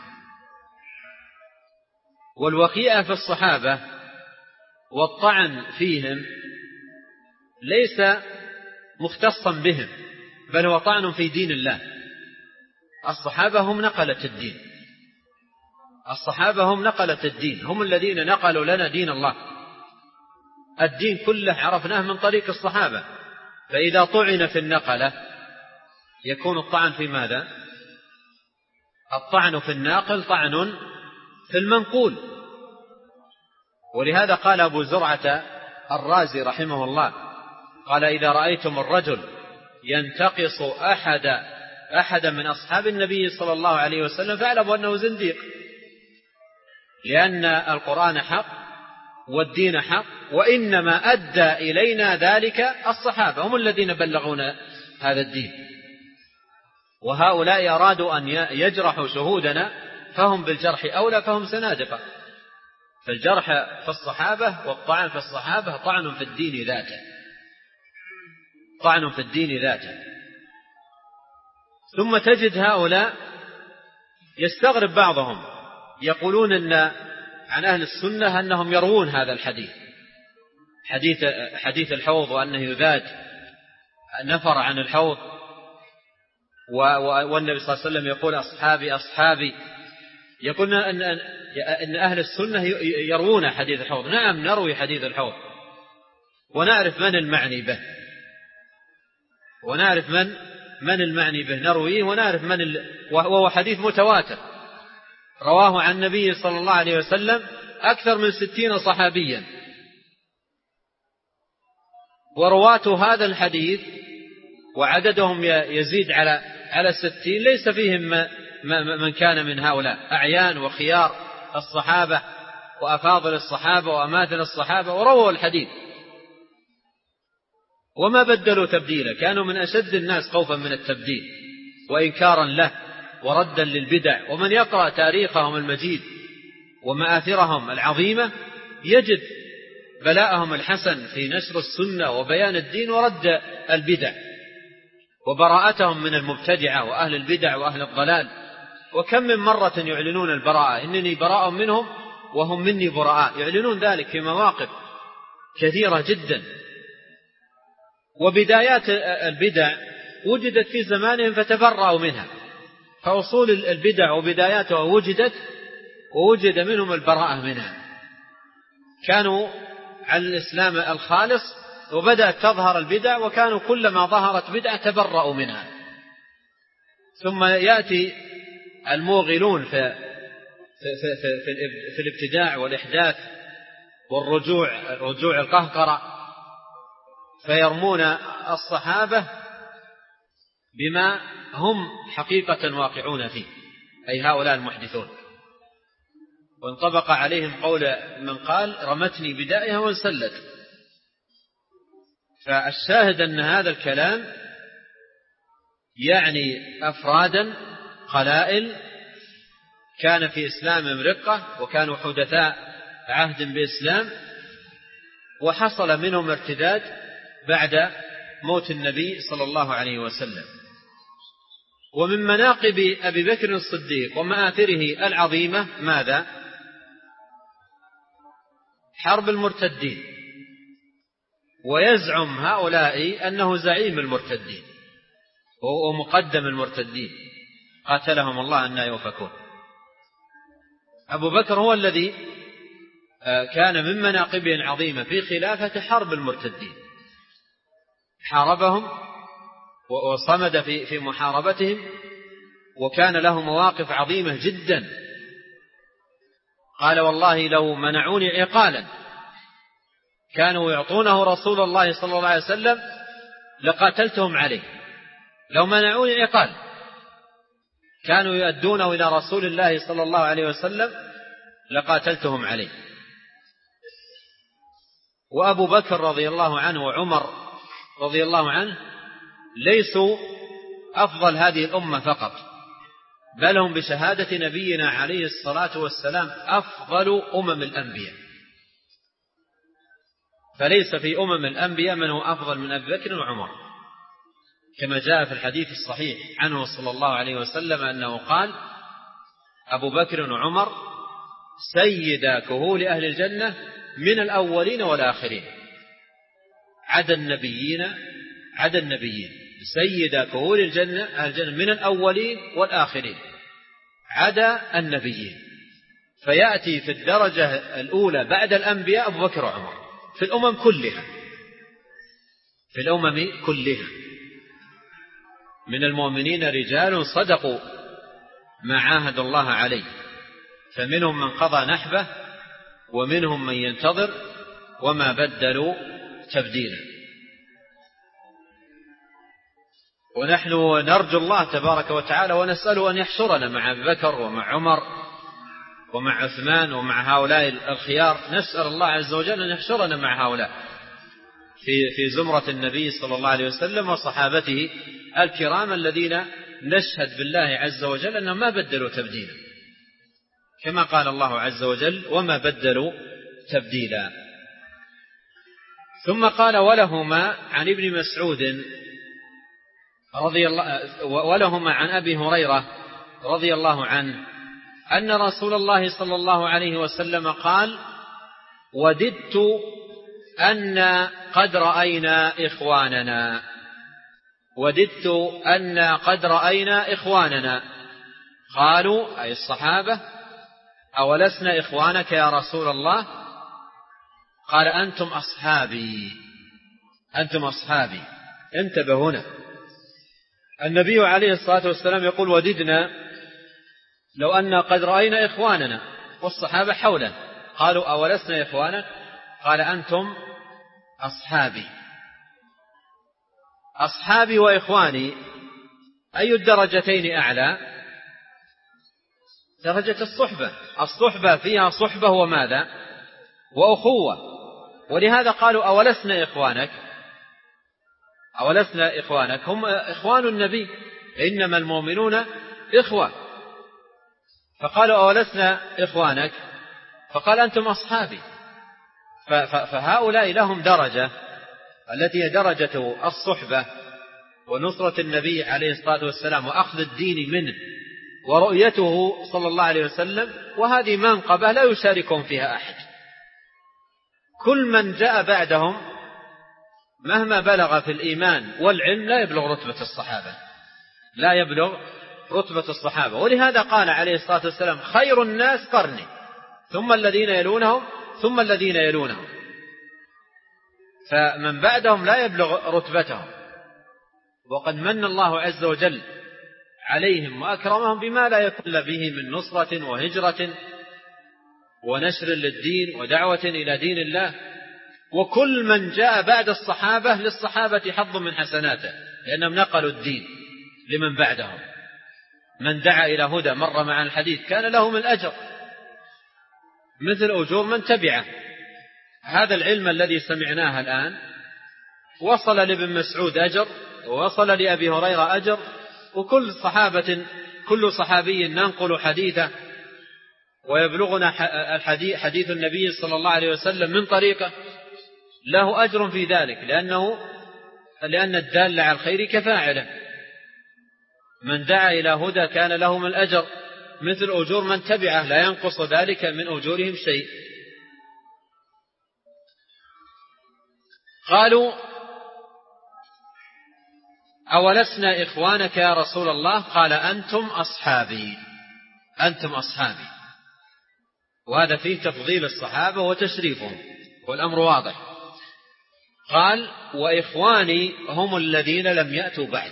والوقيئة في الصحابة والطعن فيهم ليس مختصا بهم، بل هو طعن في دين الله. الصحابة هم نقلة الدين، الصحابة هم نقلة الدين، هم الذين نقلوا لنا دين الله. الدين كله عرفناه من طريق الصحابة، فإذا طعن في النقلة يكون الطعن في ماذا؟ الطعن في الناقل طعن في المنقول. ولهذا قال أبو زرعة الرازي رحمه الله قال إذا رأيتم الرجل ينتقص أحد أحد من أصحاب النبي صلى الله عليه وسلم فاعلموا أنه زنديق، لأن القرآن حق والدين حق، وإنما أدى إلينا ذلك الصحابة، هم الذين بلغونا هذا الدين. وهؤلاء أرادوا أن يجرحوا شهودنا فهم بالجرح أولى، فهم سنادقة. فالجرح في الصحابة والطعن في الصحابة طعن في الدين ذاته، طعن في الدين ذاته. ثم تجد هؤلاء يستغرب بعضهم يقولون أن عن أهل السنة أنهم يروون هذا الحديث، حديث حديث الحوض، وأنه يذاد نفر عن الحوض، والنبي صلى الله عليه وسلم يقول أصحابي أصحابي. يقولون أن أن أهل السنة يروون حديث الحوض. نعم نروي حديث الحوض ونعرف من المعني به، ونعرف من من المعني به نرويه، ونعرف من ال... وهو حديث متواتر رواه عن النبي صلى الله عليه وسلم أكثر من ستين صحابيا. ورواة هذا الحديث وعددهم يزيد على على الستين ليس فيهم من كان من هؤلاء أعيان وخيار الصحابة وأفاضل الصحابة وأماثل الصحابة، ورووا الحديث وما بدلوا تبديلا، كانوا من أشد الناس خوفا من التبديل وإنكارا له وردا للبدع. ومن يقرأ تاريخهم المجيد ومآثرهم العظيمة يجد بلاءهم الحسن في نشر السنة وبيان الدين ورد البدع، وبراءتهم من المبتدعة وأهل البدع وأهل الضلال. وكم من مرة يعلنون البراءة، إنني براء منهم وهم مني براء، يعلنون ذلك في مواقف كثيرة جدا. وبدايات البدع وجدت في زمانهم فتبرأوا منها، فأصول البدع وبداياتها وجدت ووجد منهم البراءة منها. كانوا على الإسلام الخالص وبدأت تظهر البدع، وكانوا كلما ظهرت بدعة تبرأوا منها. ثم يأتي الموغلون في, في, في, في, في الابتداع والإحداث والرجوع رجوع القهقرة، فيرمون الصحابة بما هم حقيقة واقعون فيه، أي هؤلاء المحدثون. وانطبق عليهم قول من قال رمتني بدائها وانسلت. فالشاهد أن هذا الكلام يعني أفرادا قلائل كان في إسلام رقة، وكانوا حدثاء عهد بإسلام، وحصل منهم ارتداد بعد موت النبي صلى الله عليه وسلم. ومن مناقب أبي بكر الصديق ومآثره العظيمة ماذا؟ حرب المرتدين. ويزعم هؤلاء أنه زعيم المرتدين ومقدم المرتدين، قاتلهم الله أن يوفكون. أبو بكر هو الذي كان من مناقبه العظيمة في خلافة حرب المرتدين، حاربهم وصمد في في محاربتهم، وكان له مواقف عظيمة جدا. قال والله لو منعوني عقالا كانوا يعطونه رسول الله صلى الله عليه وسلم لقاتلتهم عليه. لو منعوني عقال كانوا يؤدونه إلى رسول الله صلى الله عليه وسلم لقاتلتهم عليه. وأبو بكر رضي الله عنه وعمر رضي الله عنه ليسوا أفضل هذه الأمة فقط، بل هم بشهادة نبينا عليه الصلاة والسلام أفضل أمم الأنبياء. فليس في أمم الأنبياء من هو أفضل من أبي بكر وعمر، كما جاء في الحديث الصحيح عنه صلى الله عليه وسلم أنه قال أبو بكر وعمر سيدا كهول أهل الجنة من الأولين والآخرين، عدا النبيين عدا النبيين سيدا كهول الجنة أهل الجنة من الأولين والآخرين عدا النبيين. فيأتي في الدرجة الأولى بعد الأنبياء أبو بكر وعمر في الأمم كلها في الأمم كلها. من المؤمنين رجال صدقوا ما عاهدوا الله عليه، فمنهم من قضى نحبه ومنهم من ينتظر وما بدلوا تبديلا. ونحن نرجو الله تبارك وتعالى ونسأله أن يحشرنا مع أبي بكر ومع عمر ومع عثمان ومع هؤلاء الخيار. نسأل الله عز وجل أن يحشرنا مع هؤلاء في في زمرة النبي صلى الله عليه وسلم وصحابته الكرام الذين نشهد بالله عز وجل أنهم ما بدلوا تبديلا، كما قال الله عز وجل وما بدلوا تبديلا. ثم قال ولهما عن ابن مسعود رضي الله ولهما عن أبي هريرة رضي الله عنه أن رسول الله صلى الله عليه وسلم قال وددت أن قد رأينا إخواننا وددت أن قد رأينا إخواننا قالوا أي الصحابة أولسنا إخوانك يا رسول الله؟ قال أنتم أصحابي أنتم أصحابي. انتبه هنا، النبي عليه الصلاة والسلام يقول وددنا لو أن قد رأينا إخواننا، والصحابة حوله قالوا أولسنا إخوانك؟ قال أنتم أصحابي. أصحابي وإخواني أي الدرجتين أعلى؟ درجة الصحبة. الصحبة فيها صحبة وماذا؟ وأخوة. ولهذا قالوا أولسنا إخوانك؟ أولسنا إخوانك هم إخوان النبي، إنما المؤمنون إخوة. فقالوا أولسنا إخوانك؟ فقال أنتم أصحابي. فهؤلاء لهم درجة التي هي درجة الصحبة ونصرة النبي عليه الصلاة والسلام وأخذ الدين منه ورؤيته صلى الله عليه وسلم، وهذه منقبة لا يشاركهم فيها أحد. كل من جاء بعدهم مهما بلغ في الإيمان والعلم لا يبلغ رتبة الصحابة، لا يبلغ رتبة الصحابة. ولهذا قال عليه الصلاة والسلام خير الناس قرني ثم الذين يلونهم ثم الذين يلونهم. فمن بعدهم لا يبلغ رتبتهم، وقد من الله عز وجل عليهم وأكرمهم بما لا يكون به من نصرة وهجرة ونشر للدين ودعوة إلى دين الله. وكل من جاء بعد الصحابة للصحابة حظ من حسناته، لأنهم نقلوا الدين لمن بعدهم. من دعا إلى هدى مر مع الحديث كان له من الأجر مثل أجور من تبعه. هذا العلم الذي سمعناه الآن وصل لابن مسعود أجر، ووصل لأبي هريرة أجر، وكل صحابة كل صحابي ننقل حديثه ويبلغنا الحديث حديث النبي صلى الله عليه وسلم من طريقه له أجر في ذلك، لأنه لأن الدال على الخير كفاعله. من دعا إلى هدى كان له من الأجر مثل أجور من تبعه، لا ينقص ذلك من أجورهم شيء. قالوا أولسنا إخوانك يا رسول الله؟ قال أنتم أصحابي، أنتم أصحابي. وهذا فيه تفضيل الصحابة وتشريفهم، والأمر واضح. قال وإخواني هم الذين لم يأتوا بعد،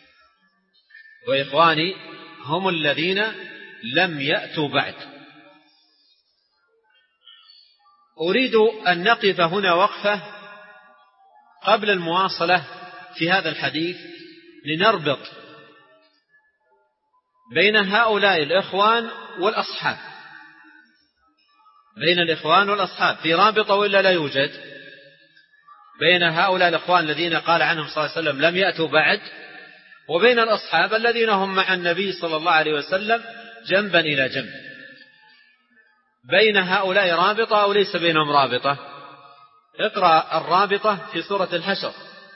وإخواني هم الذين لم يأتوا بعد. أريد أن نقف هنا وقفة قبل المواصلة في هذا الحديث لنربط بين هؤلاء الإخوان والأصحاب، بين الإخوان والأصحاب في رابطة وإلا لا يوجد بين هؤلاء الإخوان الذين قال عنهم صلى الله عليه وسلم لم يأتوا بعد، وبين الأصحاب الذين هم مع النبي صلى الله عليه وسلم جنبا إلى جنب. بين هؤلاء رابطة أو ليس بينهم رابطة؟ اقرأ الرابطة في سورة الحشر.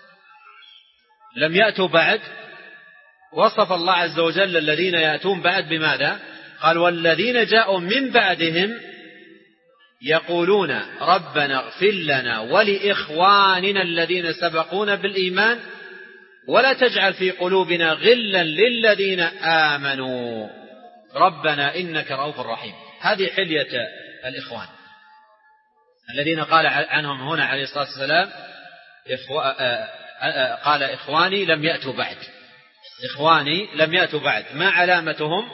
لم يأتوا بعد، وصف الله عز وجل الذين يأتون بعد بماذا؟ قال والذين جاءوا من بعدهم يقولون ربنا اغفر لنا ولإخواننا الذين سبقونا بالإيمان ولا تجعل في قلوبنا غلا للذين آمنوا ربنا إنك رؤوف رحيم. هذه حلية الإخوان الذين قال عنهم هنا عليه الصلاة والسلام قال إخواني لم يأتوا بعد، إخواني لم يأتوا بعد. ما علامتهم؟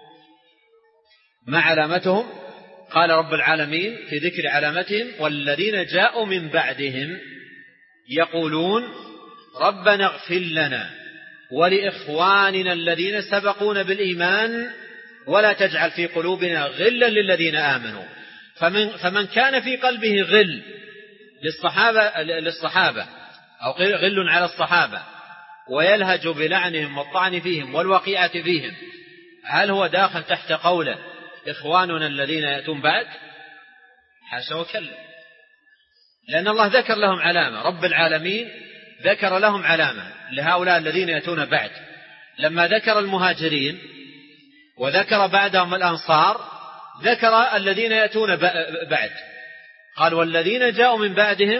ما علامتهم؟ قال رب العالمين في ذكر علامتهم والذين جاءوا من بعدهم يقولون ربنا اغفر لنا ولإخواننا الذين سبقونا بالإيمان ولا تجعل في قلوبنا غلا للذين آمنوا. فمن, فمن كان في قلبه غل للصحابة, للصحابة أو غل على الصحابة ويلهج بلعنهم والطعن فيهم والوقيعة فيهم، هل هو داخل تحت قوله إخواننا الذين يأتون بعد؟ حاشا وكلا، لأن الله ذكر لهم علامة، رب العالمين ذكر لهم علامة لهؤلاء الذين يأتون بعد. لما ذكر المهاجرين وذكر بعدهم الأنصار ذكر الذين يأتون بعد، قال والذين جاءوا من بعدهم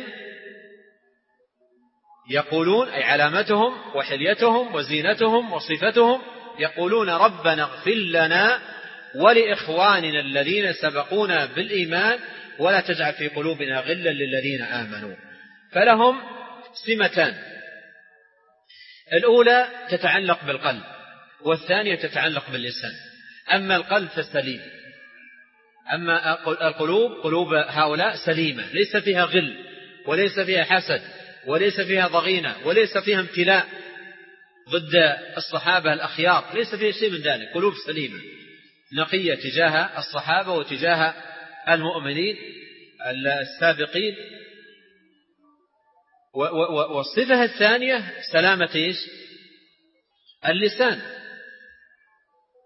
يقولون، أي علامتهم وحليتهم وزينتهم وصفتهم، يقولون ربنا اغفر لنا ولإخواننا الذين سبقونا بالإيمان ولا تجعل في قلوبنا غلا للذين آمنوا. فلهم سمتان، الأولى تتعلق بالقلب والثانية تتعلق باللسان. أما القلب فسليم، أما القلوب قلوب هؤلاء سليمة ليس فيها غل وليس فيها حسد وليس فيها ضغينة وليس فيها امتلاء ضد الصحابة الأخيار، ليس فيها شيء من ذلك. قلوب سليمة نقية تجاه الصحابة وتجاه المؤمنين السابقين. والصفة الثانية سلامة إيش؟ اللسان.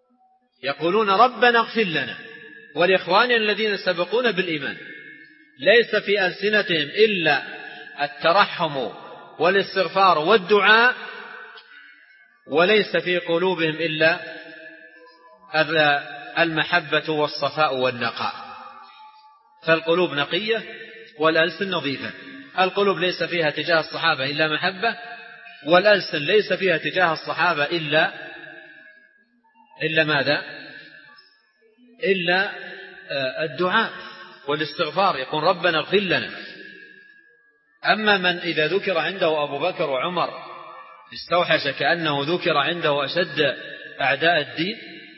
يقولون ربنا اغفر لنا ولإخواننا الذين سبقونا بالإيمان، ليس في ألسنتهم إلا الترحم والاستغفار والدعاء، وليس في قلوبهم إلا المحبة والصفاء والنقاء. فالقلوب نقية والألسن نظيفة. القلوب ليس فيها تجاه الصحابة إلا محبة، والألسن ليس فيها تجاه الصحابة إلا إلا ماذا؟ إلا الدعاء والاستغفار، يقول ربنا اغفر لنا. أما من إذا ذكر عنده أبو بكر وعمر استوحش كأنه ذكر عنده أشد أعداء الدين،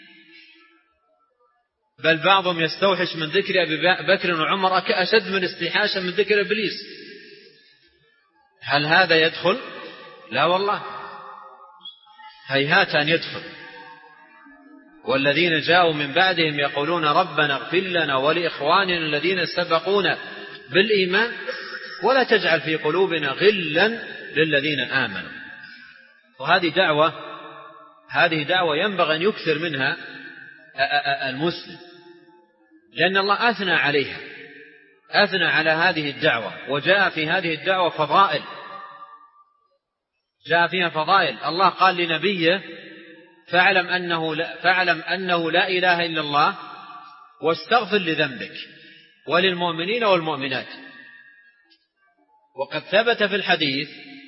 بل بعضهم يستوحش من ذكر أبي بكر وعمر أشد من استيحاشا من ذكر إبليس. هل هذا يدخل؟ لا والله، هيهات أن يدخل. والذين جاءوا من بعدهم يقولون ربنا اغفر لنا ولإخواننا الذين سبقونا بالإيمان ولا تجعل في قلوبنا غلا للذين آمنوا. وهذه دعوة هذه دعوة ينبغي أن يكثر منها المسلم، لأن الله أثنى عليها، أثنى على هذه الدعوة، وجاء في هذه الدعوة فضائل، جاء فيها فضائل. الله قال لنبيه فاعلم أنه لا, فاعلم أنه لا إله إلا الله واستغفر لذنبك وللمؤمنين والمؤمنات. وقد ثبت في الحديث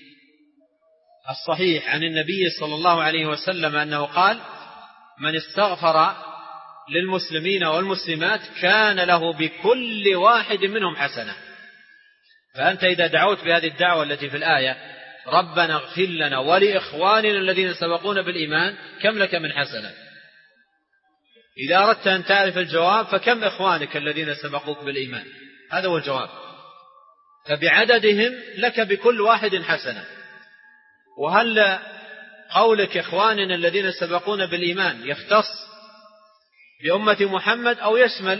الصحيح عن النبي صلى الله عليه وسلم أنه قال من استغفر للمسلمين والمسلمات كان له بكل واحد منهم حسنة. فأنت إذا دعوت بهذه الدعوة التي في الآية ربنا اغفر لنا ولإخواننا الذين سبقونا بالإيمان، كم لك من حسنة؟ إذا أردت أن تعرف الجواب فكم إخوانك الذين سبقوك بالإيمان؟ هذا هو الجواب. فبعددهم لك بكل واحد حسنة. وهل قولك إخواننا الذين سبقونا بالإيمان يختص بأمة محمد أو يشمل؟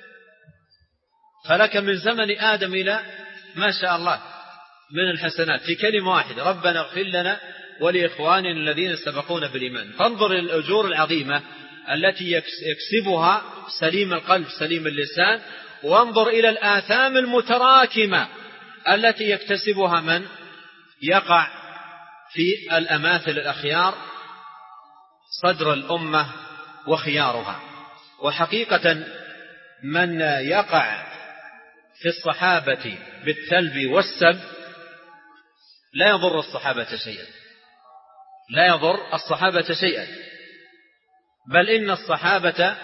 فلك من زمن آدم إلى ما شاء الله من الحسنات في كلمة واحدة، ربنا اغفر لنا ولإخواننا الذين سبقونا بالإيمان. فانظر الأجور العظيمة التي يكسبها سليم القلب سليم اللسان، وانظر إلى الآثام المتراكمة التي يكتسبها من يقع في الأماثل الأخيار صدر الأمة وخيارها. وحقيقة من يقع في الصحابة بالثلب والسب لا يضر الصحابة شيئا، لا يضر الصحابة شيئا، بل إن الصحابة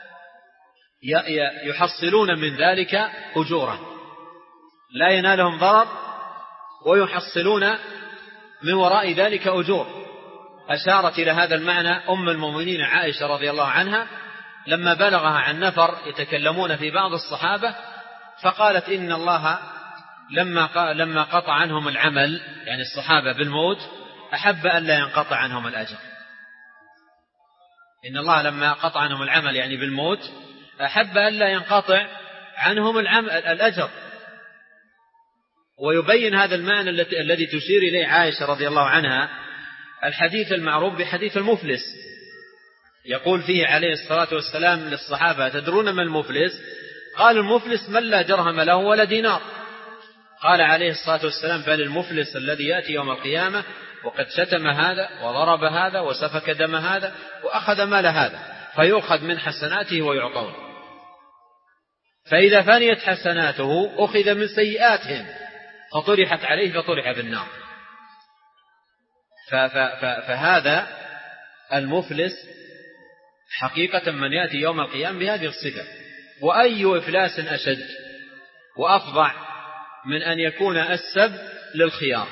يحصلون من ذلك أجورا لا ينالهم ضرر، ويحصلون من وراء ذلك أجور. أشارت إلى هذا المعنى أم المؤمنين عائشة رضي الله عنها لما بلغها عن نفر يتكلمون في بعض الصحابة، فقالت إن الله لما لما قطع عنهم العمل، يعني الصحابة بالموت، أحب أن لا ينقطع عنهم الأجر. إن الله لما قطع عنهم العمل يعني بالموت أحب أن لا ينقطع عنهم العمل الأجر. ويبين هذا المعنى الذي تشير إليه عائشة رضي الله عنها الحديث المعروف بحديث المفلس، يقول فيه عليه الصلاة والسلام للصحابة تدرون ما المفلس؟ قال المفلس من لا درهم له ولا دينار. قال عليه الصلاة والسلام بل المفلس الذي يأتي يوم القيامة وقد شتم هذا وضرب هذا وسفك دم هذا وأخذ مال هذا، فيؤخذ من حسناته ويعطون، فإذا فنيت حسناته أخذ من سيئاتهم فطرحت عليه فطرح في النار. فهذا المفلس حقيقة من يأتي يوم القيامة بهذه الصفة. وأي إفلاس أشد وأفظع من أن يكون السب للخيار؟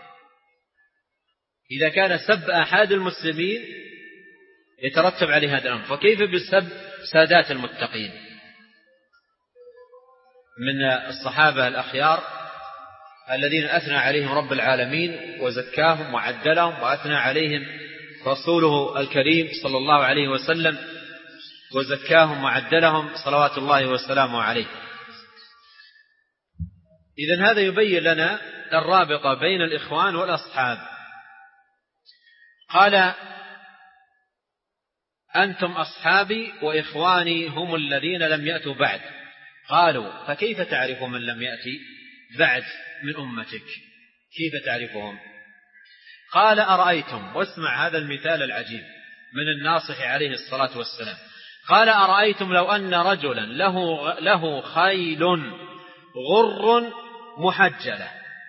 إذا كان سب أحد المسلمين يترتب عليه هذا الأمر، فكيف بالسب سادات المتقين من الصحابة الأخيار الذين أثنى عليهم رب العالمين وزكاهم وعدلهم، وأثنى عليهم رسوله الكريم صلى الله عليه وسلم وزكاهم وعدلهم صلوات الله وسلامه عليه. إذن هذا يبين لنا الرابطة بين الإخوان والأصحاب. قال أنتم أصحابي وإخواني هم الذين لم يأتوا بعد. قالوا فكيف تعرف من لم يأتي بعد من أمتك؟ كيف تعرفهم؟ قال أرأيتم، واسمع هذا المثال العجيب من الناصح عليه الصلاة والسلام. قال أرأيتم لو أن رجلا له, له خيل غر محجلة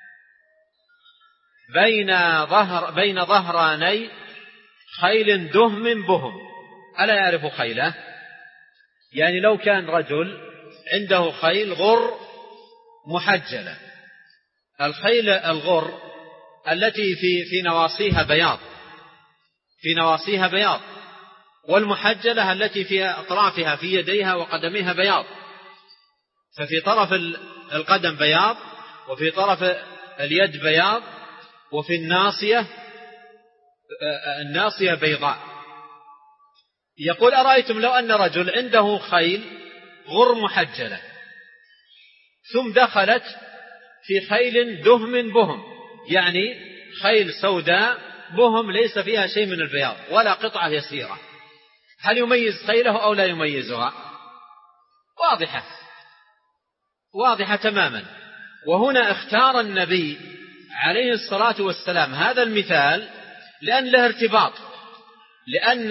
بين ظهر بين ظهراني خيل دهم بهم، ألا يعرف خيله؟ يعني لو كان رجل عنده خيل غر محجلة، الخيل الغر التي في في نواصيها بياض في نواصيها بياض والمحجلة التي في أطرافها في يديها وقدميها بياض، ففي طرف القدم بياض وفي طرف اليد بياض وفي الناصية الناصية بيضاء. يقول أرأيتم لو أن رجل عنده خيل غر محجلة ثم دخلت في خيل دهم بهم، يعني خيل سوداء بهم ليس فيها شيء من البياض ولا قطعة يسيرة، هل يميز خيله أو لا يميزها؟ واضحة واضحة تماما. وهنا اختار النبي عليه الصلاة والسلام هذا المثال لأن له ارتباط، لأن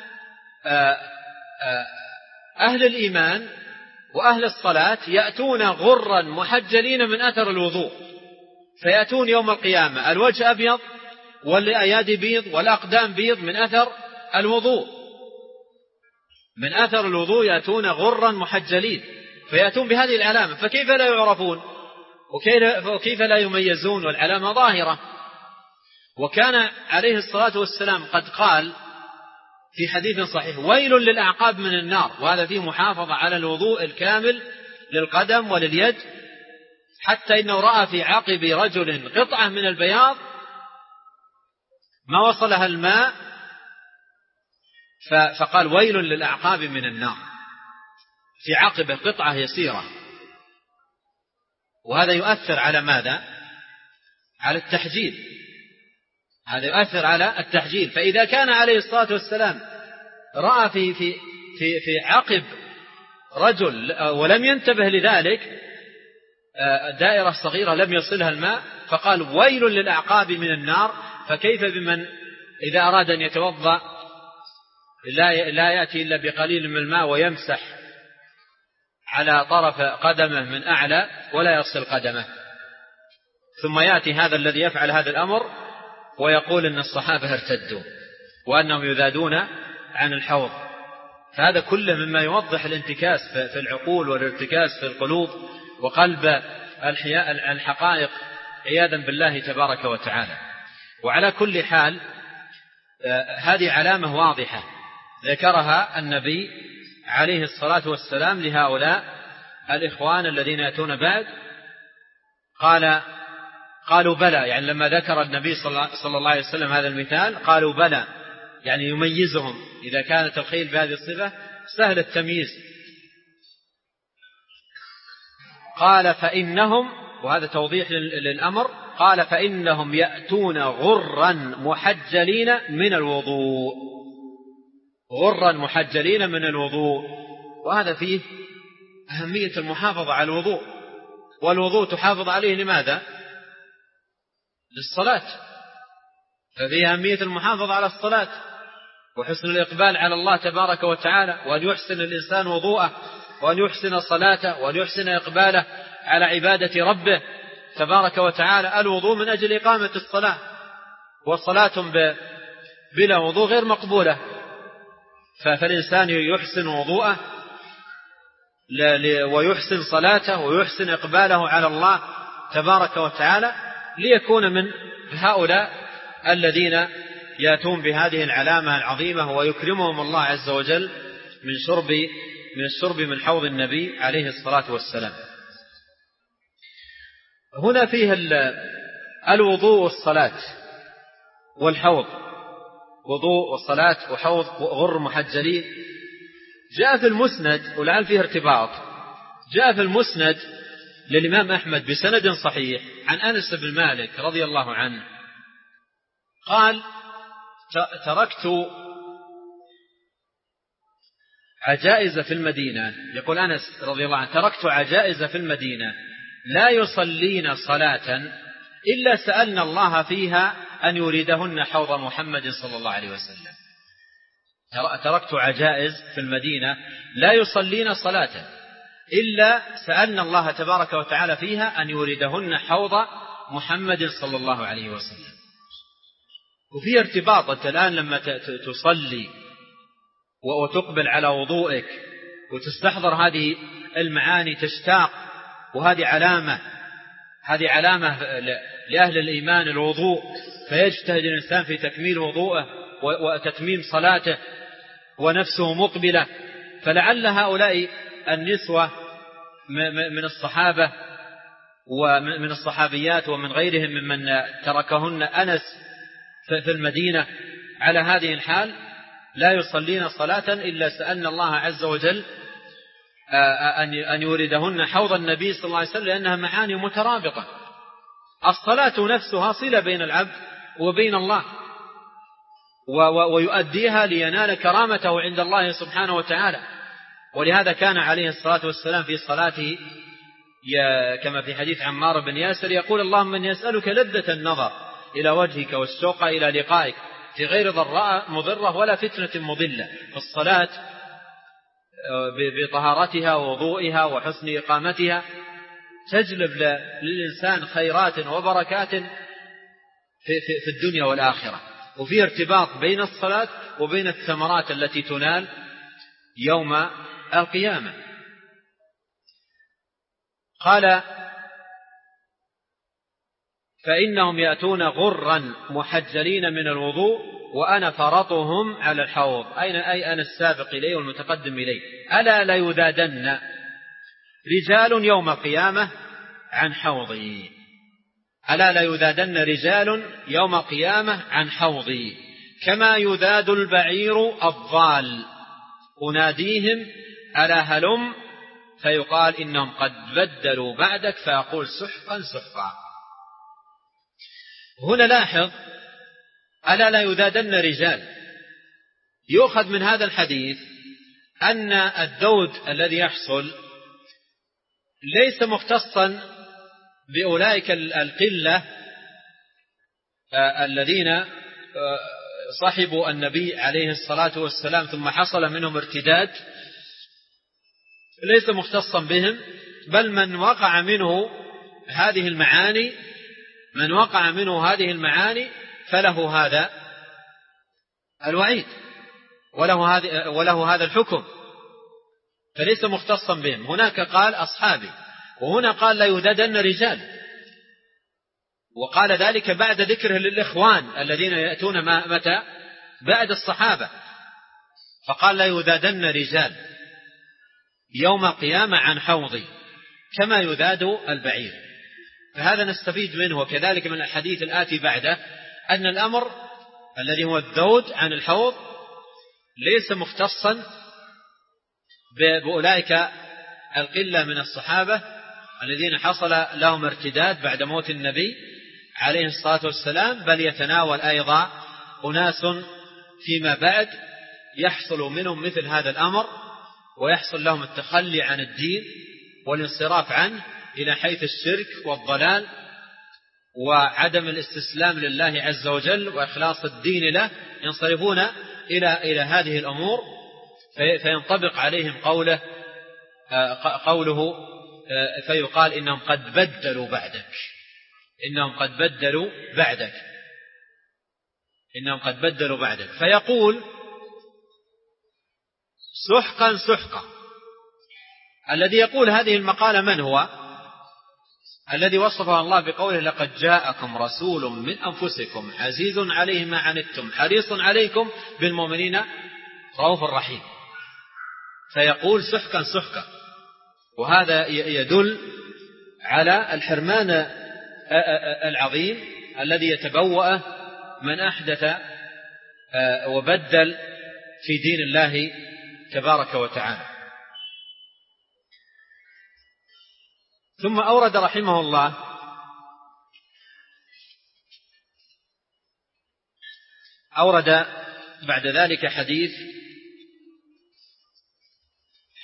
أهل الإيمان وأهل الصلاة يأتون غرا محجلين من أثر الوضوء، فيأتون يوم القيامة الوجه أبيض والأيادي بيض والأقدام بيض من أثر الوضوء، من أثر الوضوء يأتون غرا محجلين، فيأتون بهذه العلامة، فكيف لا يعرفون وكيف لا يميزون والعلامة ظاهرة؟ وكان عليه الصلاة والسلام قد قال في حديث صحيح ويل للأعقاب من النار، وهذا فيه محافظة على الوضوء الكامل للقدم ولليد، حتى إنه رأى في عقب رجل قطعة من البياض ما وصلها الماء فقال ويل للأعقاب من النار، في عقبه قطعة يسيرة. وهذا يؤثر على ماذا؟ على التحجيل، هذا يؤثر على التحجيل. فإذا كان عليه الصلاة والسلام رأى في في في في عقب رجل ولم ينتبه لذلك دائرة صغيرة لم يصلها الماء فقال ويل للأعقاب من النار، فكيف بمن إذا أراد أن يتوضأ لا لا يأتي إلا بقليل من الماء ويمسح على طرف قدمه من أعلى ولا يغسل قدمه، ثم يأتي هذا الذي يفعل هذا الأمر ويقول إن الصحابة ارتدوا وأنهم يذادون عن الحوض. فهذا كله مما يوضح الانتكاس في العقول والارتكاس في القلوب وقلب الحقائق عياذا بالله تبارك وتعالى. وعلى كل حال هذه علامة واضحة ذكرها النبي عليه الصلاة والسلام لهؤلاء الإخوان الذين يأتون بعد. قال قالوا بلى، يعني لما ذكر النبي صلى الله عليه وسلم هذا المثال قالوا بلى، يعني يميزهم إذا كانت الخيل بهذه الصفة سهل التمييز. قال فإنهم، وهذا توضيح للأمر، قال فإنهم يأتون غرا محجلين من الوضوء، غرا محجلين من الوضوء. وهذا فيه أهمية المحافظة على الوضوء، والوضوء تحافظ عليه لماذا؟ للصلاة، ففيه أهمية المحافظة على الصلاة وحسن الإقبال على الله تبارك وتعالى، وأن يحسن الإنسان وضوءه وأن يحسن صلاته وأن يحسن إقباله على عبادة ربه تبارك وتعالى. الوضوء من أجل إقامة الصلاة، والصلاة بلا وضوء غير مقبولة، فالإنسان يحسن وضوءه ويحسن صلاته ويحسن إقباله على الله تبارك وتعالى ليكون من هؤلاء الذين يأتون بهذه العلامة العظيمة ويكرمهم الله عز وجل من شرب من الشرب من حوض النبي عليه الصلاة والسلام. هنا فيه الوضوء والصلاة والحوض، وضوء والصلاة وحوض غر محجلين. جاء في المسند، ولعل فيه ارتباط، جاء في المسند للإمام أحمد بسند صحيح عن أنس بن مالك رضي الله عنه قال تركت عجائز في المدينة، يقول أنس رضي الله عنه: تركت عجائز في المدينة لا يصلين صلاة إلا سألنا الله فيها أن يريدهن حوض محمد صلى الله عليه وسلم. تركت عجائز في المدينة لا يصلين صلاة إلا سألنا الله تبارك وتعالى فيها أن يريدهن حوض محمد صلى الله عليه وسلم. وفي ارتباط، أنت الآن لما تصلي وتقبل على وضوئك وتستحضر هذه المعاني تشتاق، وهذه علامة هذه علامة لأهل الإيمان الوضوء، فيجتهد الإنسان في تكميل وضوءه وتتميم صلاته ونفسه مقبلة. فلعل هؤلاء النسوة من الصحابة ومن الصحابيات ومن غيرهم ممن تركهن أنس في المدينة على هذه الحال لا يصلين صلاة إلا سألنا الله عز وجل أن يوردهن حوض النبي صلى الله عليه وسلم، لأنها معاني مترابطة. الصلاة نفسها صلة بين العبد وبين الله، ويؤديها لينال كرامته عند الله سبحانه وتعالى. ولهذا كان عليه الصلاة والسلام في صلاته كما في حديث عمار بن ياسر يقول: اللهم إني أسألك لذة النظر إلى وجهك والشوق إلى لقائك في غير ضراء مضرة ولا فتنة مضلة. فالصلاة بطهارتها ووضوئها وحسن إقامتها تجلب للإنسان خيرات وبركات في الدنيا والآخرة، وفي ارتباط بين الصلاة وبين الثمرات التي تنال يوم القيامة. قال: فإنهم يأتون غرا محجلين من الوضوء وأنا فرطهم على الحوض. أين أي أنا السابق إليه والمتقدم إليه. ألا لا يذادن رجال يوم القيامة عن حوضي. ألا لا يذادن رجال يوم القيامة عن حوضي كما يذاد البعير الضال. أناديهم ألا هلم، فيقال إنهم قد بدلوا بعدك، فأقول سحقا سحقا. هنا لاحظ: ألا لا يذادن رجال. يؤخذ من هذا الحديث أن الذود الذي يحصل ليس مختصا بأولئك القلة الذين صحبوا النبي عليه الصلاة والسلام ثم حصل منهم ارتداد، ليس مختصا بهم، بل من وقع منه هذه المعاني من وقع منه هذه المعاني فله هذا الوعيد وله هذا وله هذا الحكم، فليس مختصا بهم. هناك قال أصحابي، وهنا قال لا يذادن رجال، وقال ذلك بعد ذكره للإخوان الذين يأتون متى بعد الصحابة، فقال لا يذادن رجال يوم القيامة عن حوضي كما يذاد البعير. فهذا نستفيد منه، وكذلك من الحديث الآتي بعده أن الأمر الذي هو الذود عن الحوض ليس مختصا بأولئك القلة من الصحابة الذين حصل لهم ارتداد بعد موت النبي عليه الصلاة والسلام، بل يتناول أيضا أناس فيما بعد يحصل منهم مثل هذا الأمر، ويحصل لهم التخلي عن الدين والانصراف عنه إلى حيث الشرك والضلال وعدم الاستسلام لله عز وجل وإخلاص الدين له، ينصرفون إلى إلى هذه الأمور، فينطبق عليهم قوله قوله فيقال إنهم قد بدلوا بعدك إنهم قد بدلوا بعدك إنهم قد بدلوا بعدك فيقول سحقا سحقا. الذي يقول هذه المقالة من هو؟ الذي وصفه الله بقوله لقد جاءكم رسول من أنفسكم عزيز عليه ما عنتم حريص عليكم بالمؤمنين رؤوف رحيم. فيقول سحقا سحقا، وهذا يدل على الحرمان العظيم الذي يتبوأ من أحدث وبدل في دين الله تبارك وتعالى. ثم أورد رحمه الله أورد بعد ذلك حديث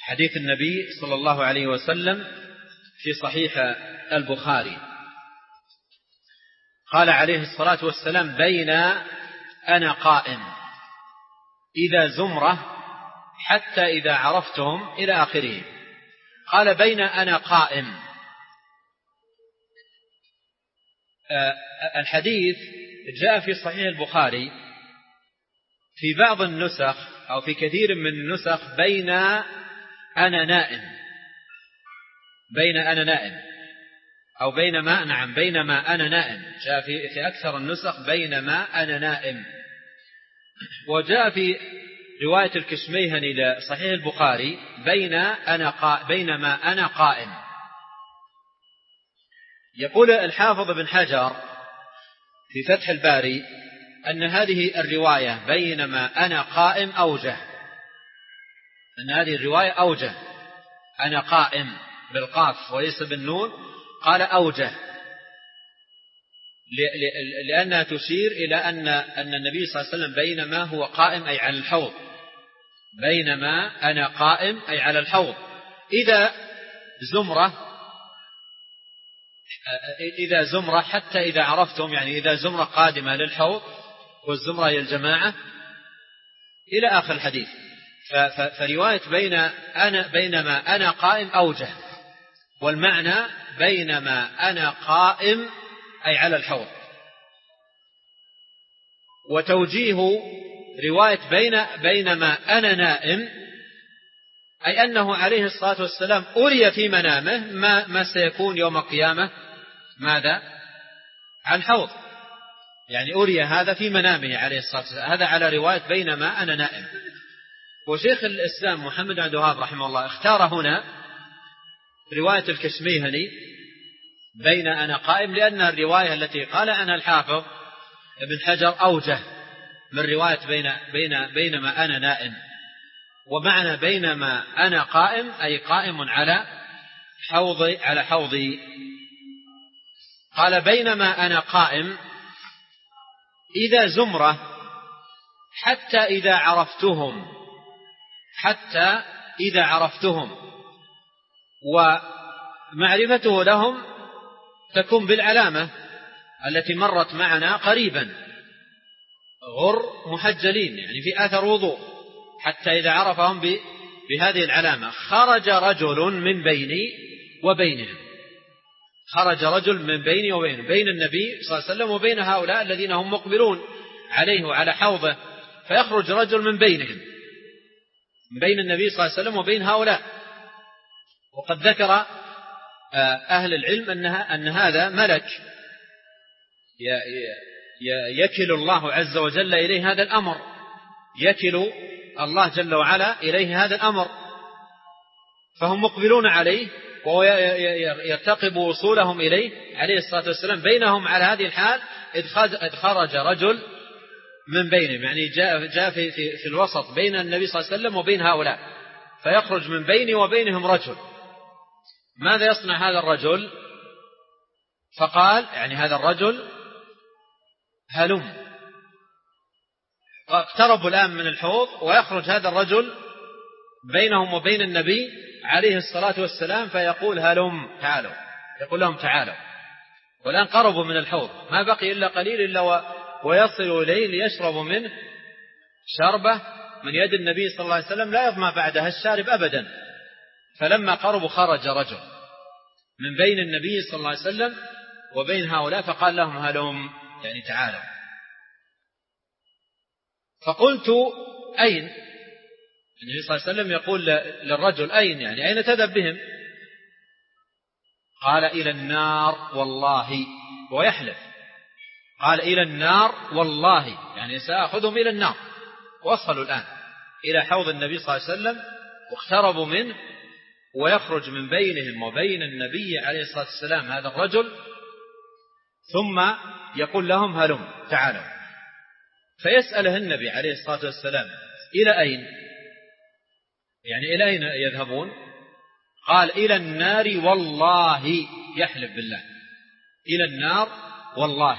حديث النبي صلى الله عليه وسلم في صحيح البخاري، قال عليه الصلاة والسلام: بين أنا قائم إذا زمرة حتى إذا عرفتهم، إلى آخره. قال: بين أنا قائم. الحديث جاء في صحيح البخاري في بعض النسخ أو في كثير من النسخ بين أنا نائم، بين أنا نائم أو بينما، نعم بينما أنا نائم. جاء في, في أكثر النسخ بينما أنا نائم. وجاء في رواية الكشميهني لصحيح البخاري بين أنا قا بينما أنا قائم. يقول الحافظ بن حجر في فتح الباري أن هذه الرواية بينما أنا قائم أوجه، أن هذه الرواية أوجه، أنا قائم بالقاف وليس بالنون، قال أوجه، لأنها تشير إلى أن أن النبي صلى الله عليه وسلم بينما هو قائم أي على الحوض، بينما أنا قائم أي على الحوض. إذا زمرة إذا زمرة حتى إذا عرفتم، يعني إذا زمرة قادمة للحوض، والزمرة هي الجماعة، إلى آخر الحديث. فرواية بين أنا بينما أنا قائم أوجه، والمعنى بينما أنا قائم أي على الحوض. وتوجيه رواية بين بينما أنا نائم أي أنه عليه الصلاة والسلام أري في منامه ما, ما سيكون يوم القيامة، ماذا؟ عن حوض، يعني أري هذا في منامه عليه الصلاة والسلام. هذا على رواية بينما أنا نائم. وشيخ الإسلام محمد بن عبد الوهاب رحمه الله اختار هنا رواية الكشميهني بين أنا قائم، لأن الرواية التي قال عنها الحافظ ابن حجر أوجه من رواية بين بين بينما أنا نائم. ومعنى بينما أنا قائم أي قائم على حوضي على حوضي. قال: بينما أنا قائم إذا زمرة حتى إذا عرفتهم، حتى إذا عرفتهم. ومعرفته لهم تكون بالعلامة التي مرت معنا قريبا: غر محجلين، يعني في أثر وضوء، حتى إذا عرفهم بهذه العلامة. خرج رجل من بيني وبينهم، خرج رجل من بيني وبينهم، بين النبي صلى الله عليه وسلم وبين هؤلاء الذين هم مقبلون عليه وعلى حوضه، فيخرج رجل من بينهم، من بين النبي صلى الله عليه وسلم وبين هؤلاء. وقد ذكر أهل العلم أنها أن هذا ملك يكل الله عز وجل إليه هذا الأمر، يكل الله جل وعلا إليه هذا الأمر، فهم مقبلون عليه وهو يرتقب وصولهم إليه عليه الصلاة والسلام. بينهم على هذه الحال إذ خرج رجل من بينهم، يعني جاء, جاء في, في, في الوسط بين النبي صلى الله عليه وسلم وبين هؤلاء، فيخرج من بيني وبينهم رجل. ماذا يصنع هذا الرجل؟ فقال، يعني هذا الرجل: هلم. اقتربوا الآن من الحوض، ويخرج هذا الرجل بينهم وبين النبي عليه الصلاة والسلام، فيقول: هلم، تعالوا. يقول لهم: تعالوا. والآن قربوا من الحوض، ما بقي إلا قليل إلا ويصلوا إليه ليشربوا منه شربة من يد النبي صلى الله عليه وسلم لا يظمأ بعدها الشارب أبدا. فلما قربوا خرج رجل من بين النبي صلى الله عليه وسلم وبين هؤلاء، فقال لهم: هلم، يعني تعالوا. فقلت: أين؟ النبي صلى الله عليه وسلم يقول للرجل: أين؟ يعني أين تذهب بهم؟ قال: إلى النار والله، ويحلف. قال: إلى النار والله، يعني سأخذهم إلى النار. وصلوا الآن إلى حوض النبي صلى الله عليه وسلم واقتربوا منه، ويخرج من بينهم وبين النبي عليه الصلاة والسلام هذا الرجل، ثم يقول لهم: هلم، تعالوا. فيسأله النبي عليه الصلاة والسلام: إلى أين؟ يعني إلى أين يذهبون؟ قال: إلى النار والله، يحلف بالله، إلى النار والله.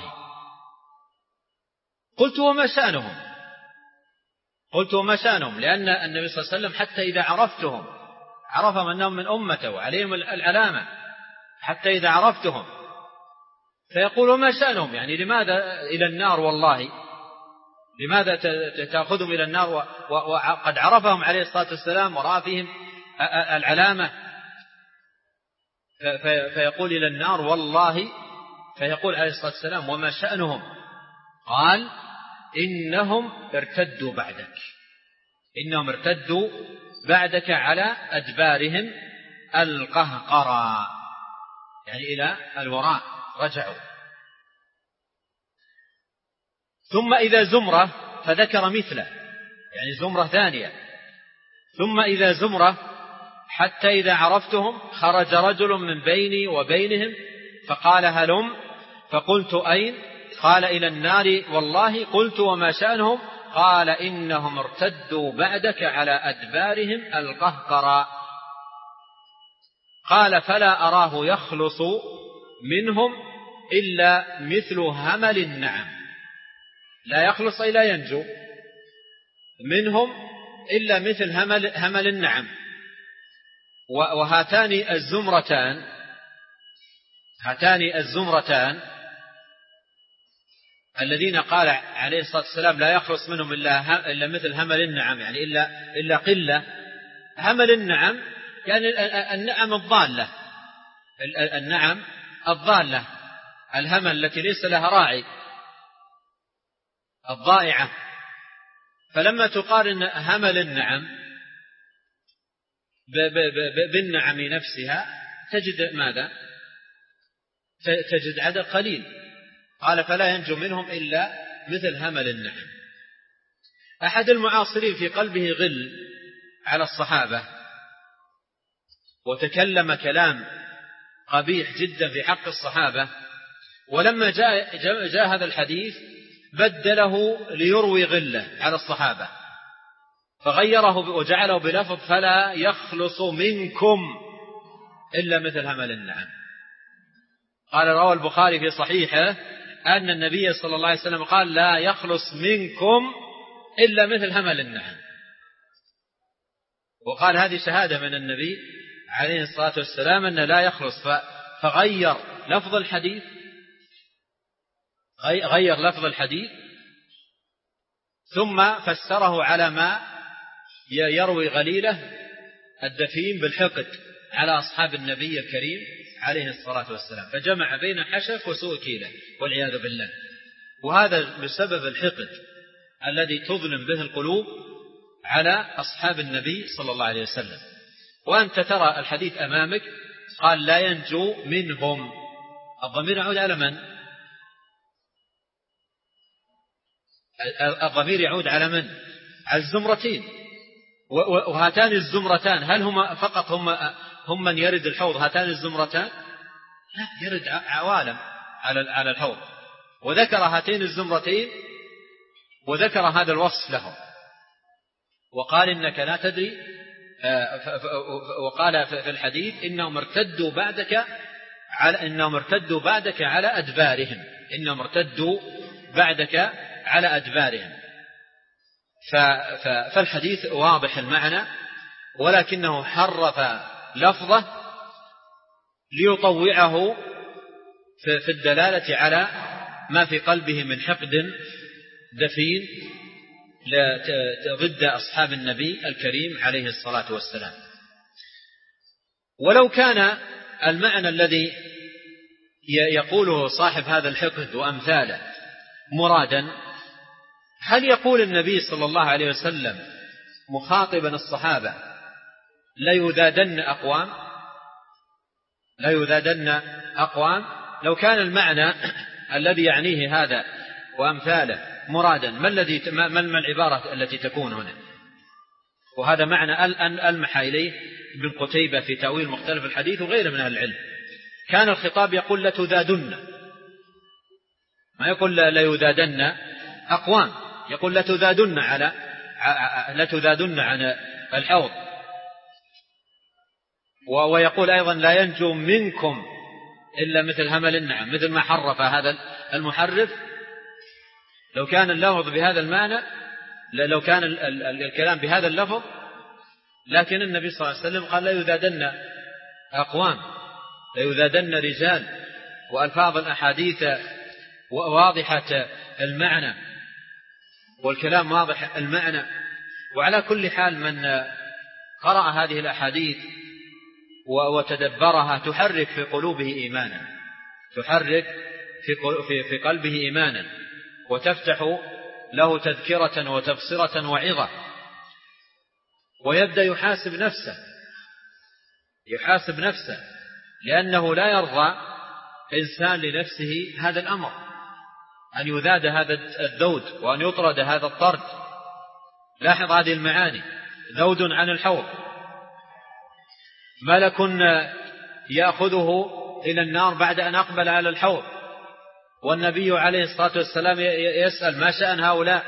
قلت: وما شأنهم؟ قلت: وما شأنهم؟ لأن النبي صلى الله عليه وسلم حتى إذا عرفتهم، عرفهم أنهم من أمته وعليهم العلامة حتى إذا عرفتهم فيقول ما شأنهم، يعني لماذا إلى النار والله، لماذا تأخذهم إلى النار وقد عرفهم عليه الصلاة والسلام ورأى فيهم العلامة، فيقول إلى النار والله، فيقول عليه الصلاة والسلام وما شأنهم؟ قال إنهم ارتدوا بعدك، إنهم ارتدوا بعدك على أدبارهم القهقرى، يعني إلى الوراء رجعوا. ثم إذا زمرة، فذكر مثله، يعني زمرة ثانية. ثم إذا زمرة حتى إذا عرفتهم خرج رجل من بيني وبينهم فقال هلم، فقلت أين؟ قال إلى النار والله. قلت وما شأنهم؟ قال إنهم ارتدوا بعدك على أدبارهم القهقرى. قال فلا أراه يخلص منهم إلا مثل همل النعم، لا يخلص إلا ينجو منهم إلا مثل همل, همل النعم. وهاتان الزمرتان هاتان الزمرتان الذين قال عليه الصلاة والسلام لا يخلص منهم إلا, إلا مثل همل النعم، يعني إلا, إلا قلة. همل النعم يعني النعم الضالة، النعم الضالة، الهمل التي ليس لها راعي، الضائعة. فلما تقارن همل النعم بالنعم نفسها تجد ماذا؟ تجد عدد قليل. قال فلا ينجو منهم إلا مثل همل النعم. أحد المعاصرين في قلبه غل على الصحابة وتكلم كلام قبيح جدا في حق الصحابة، ولما جاء, جاء, جاء هذا الحديث بدله ليروي غله على الصحابة، فغيره وجعله بلفظ فلا يخلص منكم إلا مثل همل النعم. قال روى البخاري في صحيحه أن النبي صلى الله عليه وسلم قال لا يخلص منكم إلا مثل همل النعم، وقال هذه شهادة من النبي عليه الصلاة والسلام أن لا يخلص، فغير لفظ الحديث، غير لفظ الحديث ثم فسره على ما يروي غليله الدفين بالحقد على أصحاب النبي الكريم عليه الصلاة والسلام، فجمع بين حشف وسوء كيله والعياذ بالله. وهذا بسبب الحقد الذي تظلم به القلوب على أصحاب النبي صلى الله عليه وسلم. وأنت ترى الحديث أمامك قال لا ينجو منهم، الضمير يعود على من؟ الضمير يعود على من؟ على الزمرتين. وهاتان الزمرتان هل هما فقط هم, هم من يرد الحوض هاتان الزمرتان؟ لا، يرد عوالم على الحوض. وذكر هاتين الزمرتين وذكر هذا الوصف لهم، وقال إنك لا تدري، وقال في الحديث إنهم ارتدوا بعدك على إنهم ارتدوا بعدك على أدبارهم، إنهم ارتدوا بعدك على أدبارهم. فالحديث واضح المعنى، ولكنه حرف لفظه ليطوعه في الدلالة على ما في قلبه من حقد دفين ضد أصحاب النبي الكريم عليه الصلاة والسلام. ولو كان المعنى الذي يقوله صاحب هذا الحقد وأمثاله مرادا، هل يقول النبي صلى الله عليه وسلم مخاطبا الصحابة لا يذادن أقوام لا يذادن أقوام؟ لو كان المعنى الذي يعنيه هذا وأمثاله مرادا، ما الذي ما العبارة التي تكون هنا؟ وهذا معنى ألمح إليه ابن قتيبة في تأويل مختلف الحديث وغيره من أهل العلم. كان الخطاب يقول لتذادن، ما يقول لا يذادن أقوام، يقول لتذادن على لتذادن عن الحوض. ويقول أيضا لا ينجو منكم إلا مثل همل النعم، مثل ما حرف هذا المحرف. لو كان اللفظ بهذا المعنى، لو كان الكلام بهذا اللفظ لكن النبي صلى الله عليه وسلم قال لا يذادن أقوام، لا يذادن رجال، وألفاظ الأحاديث واضحة المعنى والكلام واضح المعنى. وعلى كل حال من قرأ هذه الأحاديث وتدبرها تحرك في قلوبه إيمانا، تحرك في قلبه إيمانا، وتفتح له تذكرة وتبصرة وعظة، ويبدأ يحاسب نفسه يحاسب نفسه لأنه لا يرضى إنسان لنفسه هذا الأمر، أن يذاد هذا الذود وأن يطرد هذا الطرد. لاحظ هذه المعاني: ذود عن الحوض، ملك يأخذه إلى النار بعد أن أقبل على الحوض، والنبي عليه الصلاة والسلام يسأل ما شأن هؤلاء،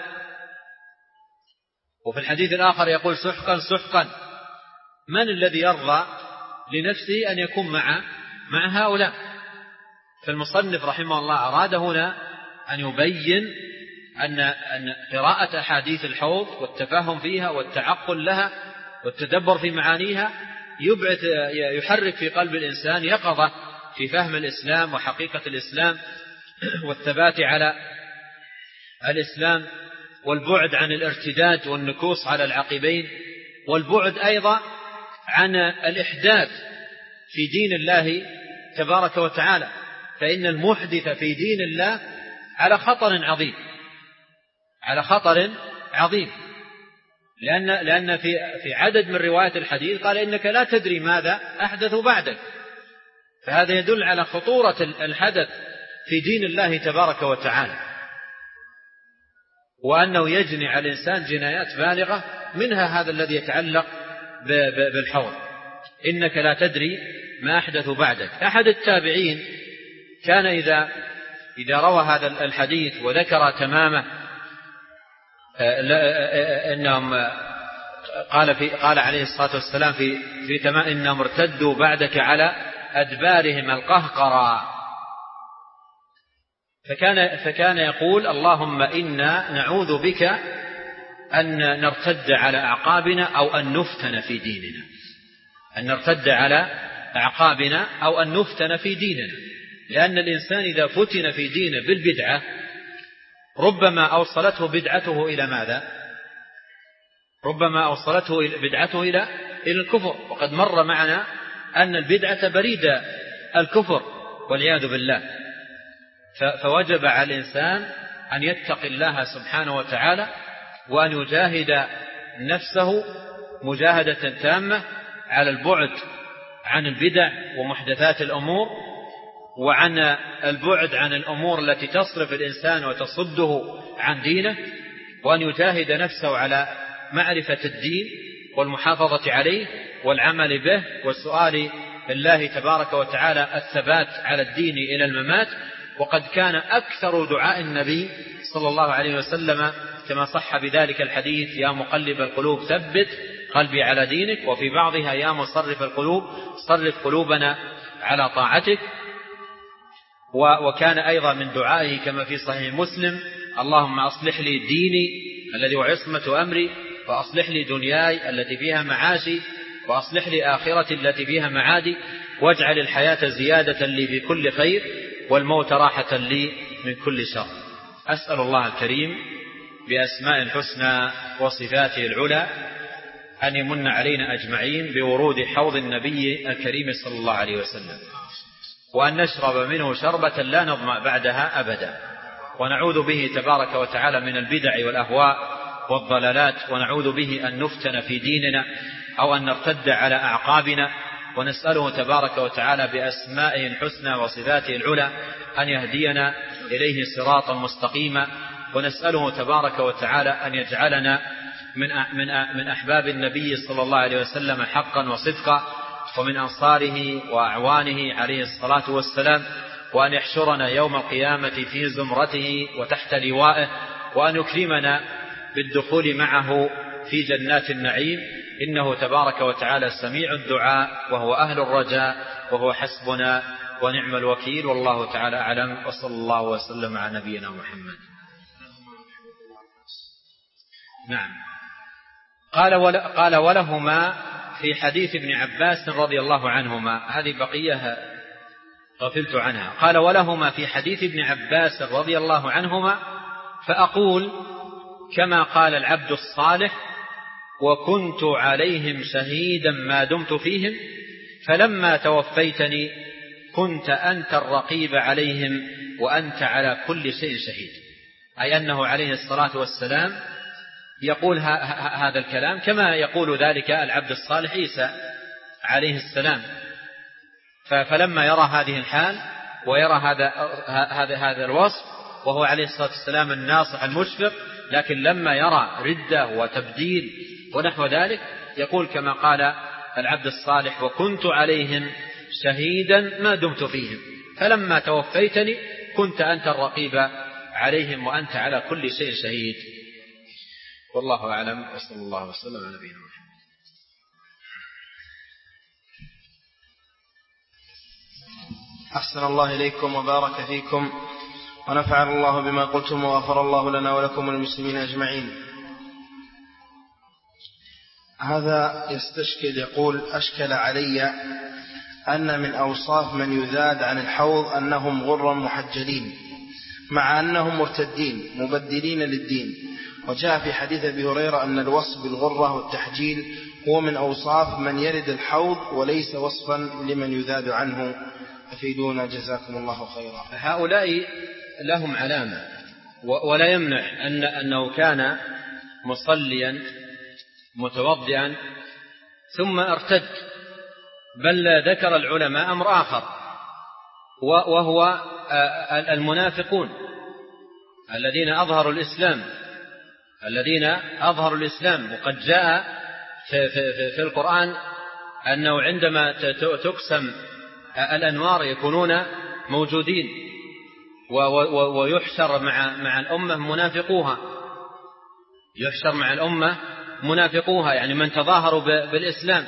وفي الحديث الآخر يقول سحقا سحقا. من الذي يرضى لنفسه أن يكون مع مع هؤلاء؟ فالمصنف رحمه الله أراد هنا أن يبين أن أن قراءة أحاديث الحوض والتفهم فيها والتعقل لها والتدبر في معانيها يبعث يحرك في قلب الإنسان يقظة في فهم الإسلام وحقيقة الإسلام والثبات على الإسلام، والبعد عن الارتداد والنكوص على العقبين، والبعد أيضا عن الإحداث في دين الله تبارك وتعالى، فإن المحدث في دين الله على خطر عظيم على خطر عظيم لأن لأن في في عدد من روايات الحديث قال إنك لا تدري ماذا أحدث بعدك، فهذا يدل على خطورة الحدث في دين الله تبارك وتعالى، وأنه يجني على الإنسان جنايات بالغة، منها هذا الذي يتعلق بالحوض: إنك لا تدري ما أحدث بعدك. أحد التابعين كان إذا إذا روى هذا الحديث وذكر تمامه إنهم قال في قال عليه الصلاة والسلام في في تمام إنهم ارتدوا بعدك على أدبارهم القهقرى، فكان فكان يقول اللهم إنا نعوذ بك أن نرتد على أعقابنا أو أن نفتن في ديننا، أن نرتد على أعقابنا أو أن نفتن في ديننا، لأن الإنسان إذا فتن في دينه بالبدعة ربما أوصلته بدعته إلى ماذا؟ ربما أوصلته بدعته إلى إلى الكفر، وقد مر معنا أن البدعة بريد الكفر والعياذ بالله. فوجب على الإنسان أن يتقي الله سبحانه وتعالى وأن يجاهد نفسه مجاهدة تامة على البعد عن البدع ومحدثات الأمور، وعن البعد عن الأمور التي تصرف الإنسان وتصده عن دينه، وأن يجاهد نفسه على معرفة الدين والمحافظة عليه والعمل به والسؤال الله تبارك وتعالى الثبات على الدين إلى الممات. وقد كان أكثر دعاء النبي صلى الله عليه وسلم كما صح بذلك الحديث: يا مقلب القلوب ثبت قلبي على دينك، وفي بعضها: يا مصرف القلوب صرف قلوبنا على طاعتك. وكان أيضا من دعائه كما في صحيح مسلم: اللهم أصلح لي ديني الذي هو عصمة أمري، وأصلح لي دنياي التي فيها معاشي، وأصلح لي آخرتي التي فيها معادي، واجعل الحياة زيادة لي في كل خير، والموت راحة لي من كل شر. أسأل الله الكريم بأسماء الحسنى وصفاته العلى أن يمن علينا أجمعين بورود حوض النبي الكريم صلى الله عليه وسلم، وأن نشرب منه شربة لا نظمأ بعدها أبدا، ونعوذ به تبارك وتعالى من البدع والأهواء والضلالات، ونعوذ به أن نفتن في ديننا أو أن نرتد على أعقابنا، ونسأله تبارك وتعالى بأسمائه الحسنى وصفاته العلى أن يهدينا إليه صراطا مستقيما، ونسأله تبارك وتعالى أن يجعلنا من من أحباب النبي صلى الله عليه وسلم حقا وصدقا، ومن أنصاره وأعوانه عليه الصلاة والسلام، وأن يحشرنا يوم القيامة في زمرته وتحت لوائه، وأن يكرمنا بالدخول معه في جنات النعيم، إنه تبارك وتعالى سميع الدعاء وهو أهل الرجاء وهو حسبنا ونعم الوكيل، والله تعالى أعلم، وصلى الله وسلم على نبينا محمد. نعم. قال قال ولهما في حديث ابن عباس رضي الله عنهما، هذه بقية غفلت عنها. قال ولهما في حديث ابن عباس رضي الله عنهما فأقول كما قال العبد الصالح وكنت عليهم شهيدا ما دمت فيهم فلما توفيتني كنت أنت الرقيب عليهم وأنت على كل شيء شهيد. أي أنه عليه الصلاة والسلام يقول هذا الكلام كما يقول ذلك العبد الصالح عيسى عليه السلام. فلما يرى هذه الحال ويرى هذا هذا هذا الوصف وهو عليه الصلاة والسلام الناصح المشفق، لكن لما يرى ردة وتبديل ونحو ذلك يقول كما قال العبد الصالح وكنت عليهم شهيدا ما دمت فيهم فلما توفيتني كنت أنت الرقيب عليهم وأنت على كل شيء شهيد. والله أعلم، وصلى الله وسلم على نبينا محمد. أحسن الله إليكم وبارك فيكم ونفعل الله بما قلتم وغفر الله لنا ولكم وللمسلمين أجمعين. هذا يستشكل يقول أشكل علي أن من أوصاف من يذاد عن الحوض أنهم غر محجلين مع أنهم مرتدين مبدلين للدين، وجاء في حديث أبي هريرة أن الوصف بالغرة والتحجيل هو من أوصاف من يرد الحوض وليس وصفا لمن يذاد عنه. أفيدونا جزاكم الله خيرا. هؤلاء لهم علامة، ولا يمنع أن أنه كان مصليا متوضئا ثم ارتد، بل ذكر العلماء أمر آخر وهو المنافقون الذين أظهروا الإسلام الذين أظهروا الإسلام وقد جاء في, في, في القرآن أنه عندما تقسم الأنوار يكونون موجودين ويحشر مع مع الأمة منافقوها يحشر مع الأمة منافقوها يعني من تظاهروا بالإسلام،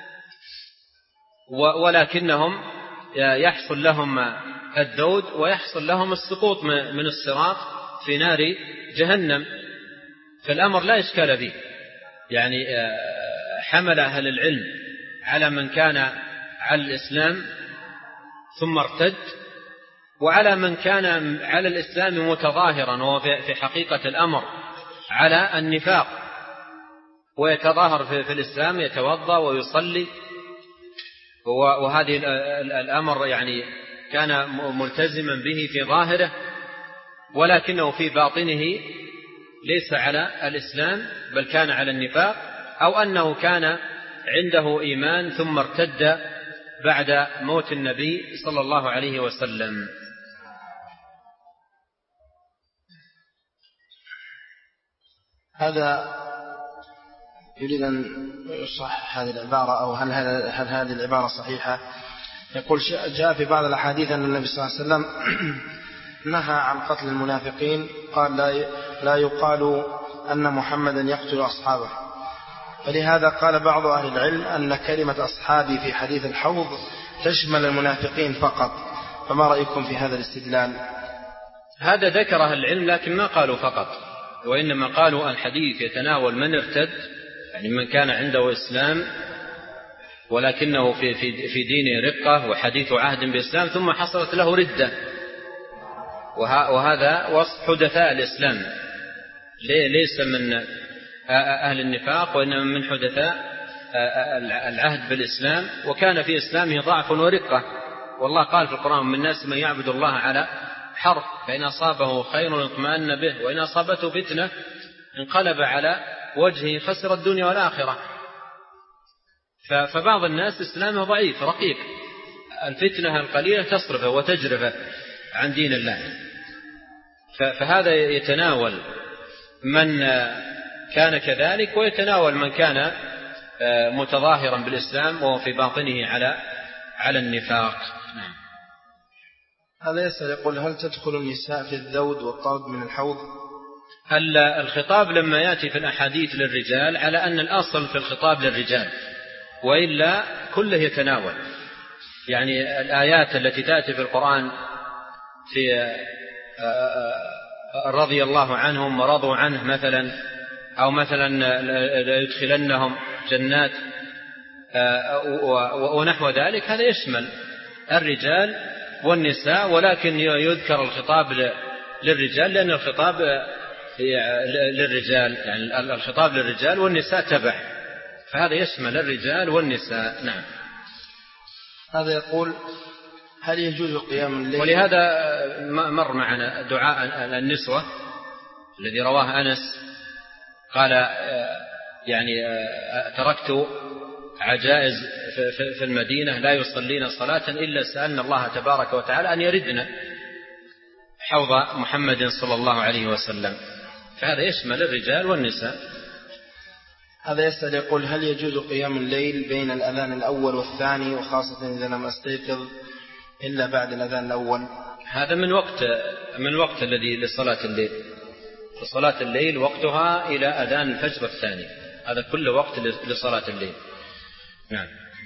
ولكنهم يحصل لهم الذود ويحصل لهم السقوط من الصراط في نار جهنم. فالأمر لا إشكال فيه، يعني حمل أهل العلم على من كان على الإسلام ثم ارتد، وعلى من كان على الإسلام متظاهرا وهو في حقيقة الأمر على النفاق، ويتظاهر في الإسلام يتوضأ ويصلي، وهذه الأمر يعني كان ملتزما به في ظاهره ولكنه في باطنه ليس على الإسلام بل كان على النفاق، أو أنه كان عنده إيمان ثم ارتد بعد موت النبي صلى الله عليه وسلم. هذا يريد أن يصح هذه العبارة أو هل, هل هذه العبارة صحيحة؟ يقول جاء في بعض الأحاديث أن النبي صلى الله عليه وسلم نهى عن قتل المنافقين، قال لا يقال أن محمدا يقتل أصحابه، فلهذا قال بعض أهل العلم أن كلمة أصحابي في حديث الحوض تشمل المنافقين فقط، فما رأيكم في هذا الاستدلال؟ هذا ذكره العلم لكن ما قالوا فقط، وإنما قالوا الحديث يتناول من ارتد، يعني من كان عنده إسلام ولكنه في في في دينه رقة وحديث عهد بالإسلام ثم حصلت له ردة، وهذا وصف حدثاء الإسلام ليس من أهل النفاق وإنما من حدثاء العهد بالإسلام، وكان في إسلامه ضعف ورقة. والله قال في القرآن من الناس من يعبد الله على حرف فإن أصابه خير اطمأن به وإن أصابته فتنة انقلب على وجهه خسر الدنيا والآخرة. فبعض الناس إسلامه ضعيف رقيق، الفتنة القليلة تصرفه وتجرفه عن دين الله، فهذا يتناول من كان كذلك ويتناول من كان متظاهرا بالإسلام وهو في باطنه على على النفاق. نعم. هذا يسأل يقول هل تدخل النساء في الذود والطرد من الحوض؟ هل الخطاب لما يأتي في الأحاديث للرجال على أن الأصل في الخطاب للرجال، وإلا كله يتناول، يعني الآيات التي تأتي في القرآن في رضي الله عنهم ورضوا عنه مثلا أو مثلا يدخلنهم جنات ونحو ذلك، هذا يشمل الرجال والنساء، ولكن يذكر الخطاب للرجال لأن الخطاب للرجال، يعني الخطاب للرجال والنساء تبع، فهذا يشمل الرجال والنساء. نعم. هذا يقول: هل يجوز قيام الليل؟ ولهذا مر معنا دعاء النسوة الذي رواه أنس، قال يعني تركت عجائز في المدينة لا يصلين صلاة إلا سألنا الله تبارك وتعالى أن يردنا حوض محمد صلى الله عليه وسلم، فهذا يشمل الرجال والنساء. هذا يسأل يقول: هل يجوز قيام الليل بين الأذان الأول والثاني، وخاصة إذا لم أستيقظ إلا بعد الأذان الأول؟ هذا من وقت من الوقت الذي لصلاة الليل، صلاة الليل وقتها إلى أذان الفجر الثاني، هذا كل وقت لصلاة الليل. نعم.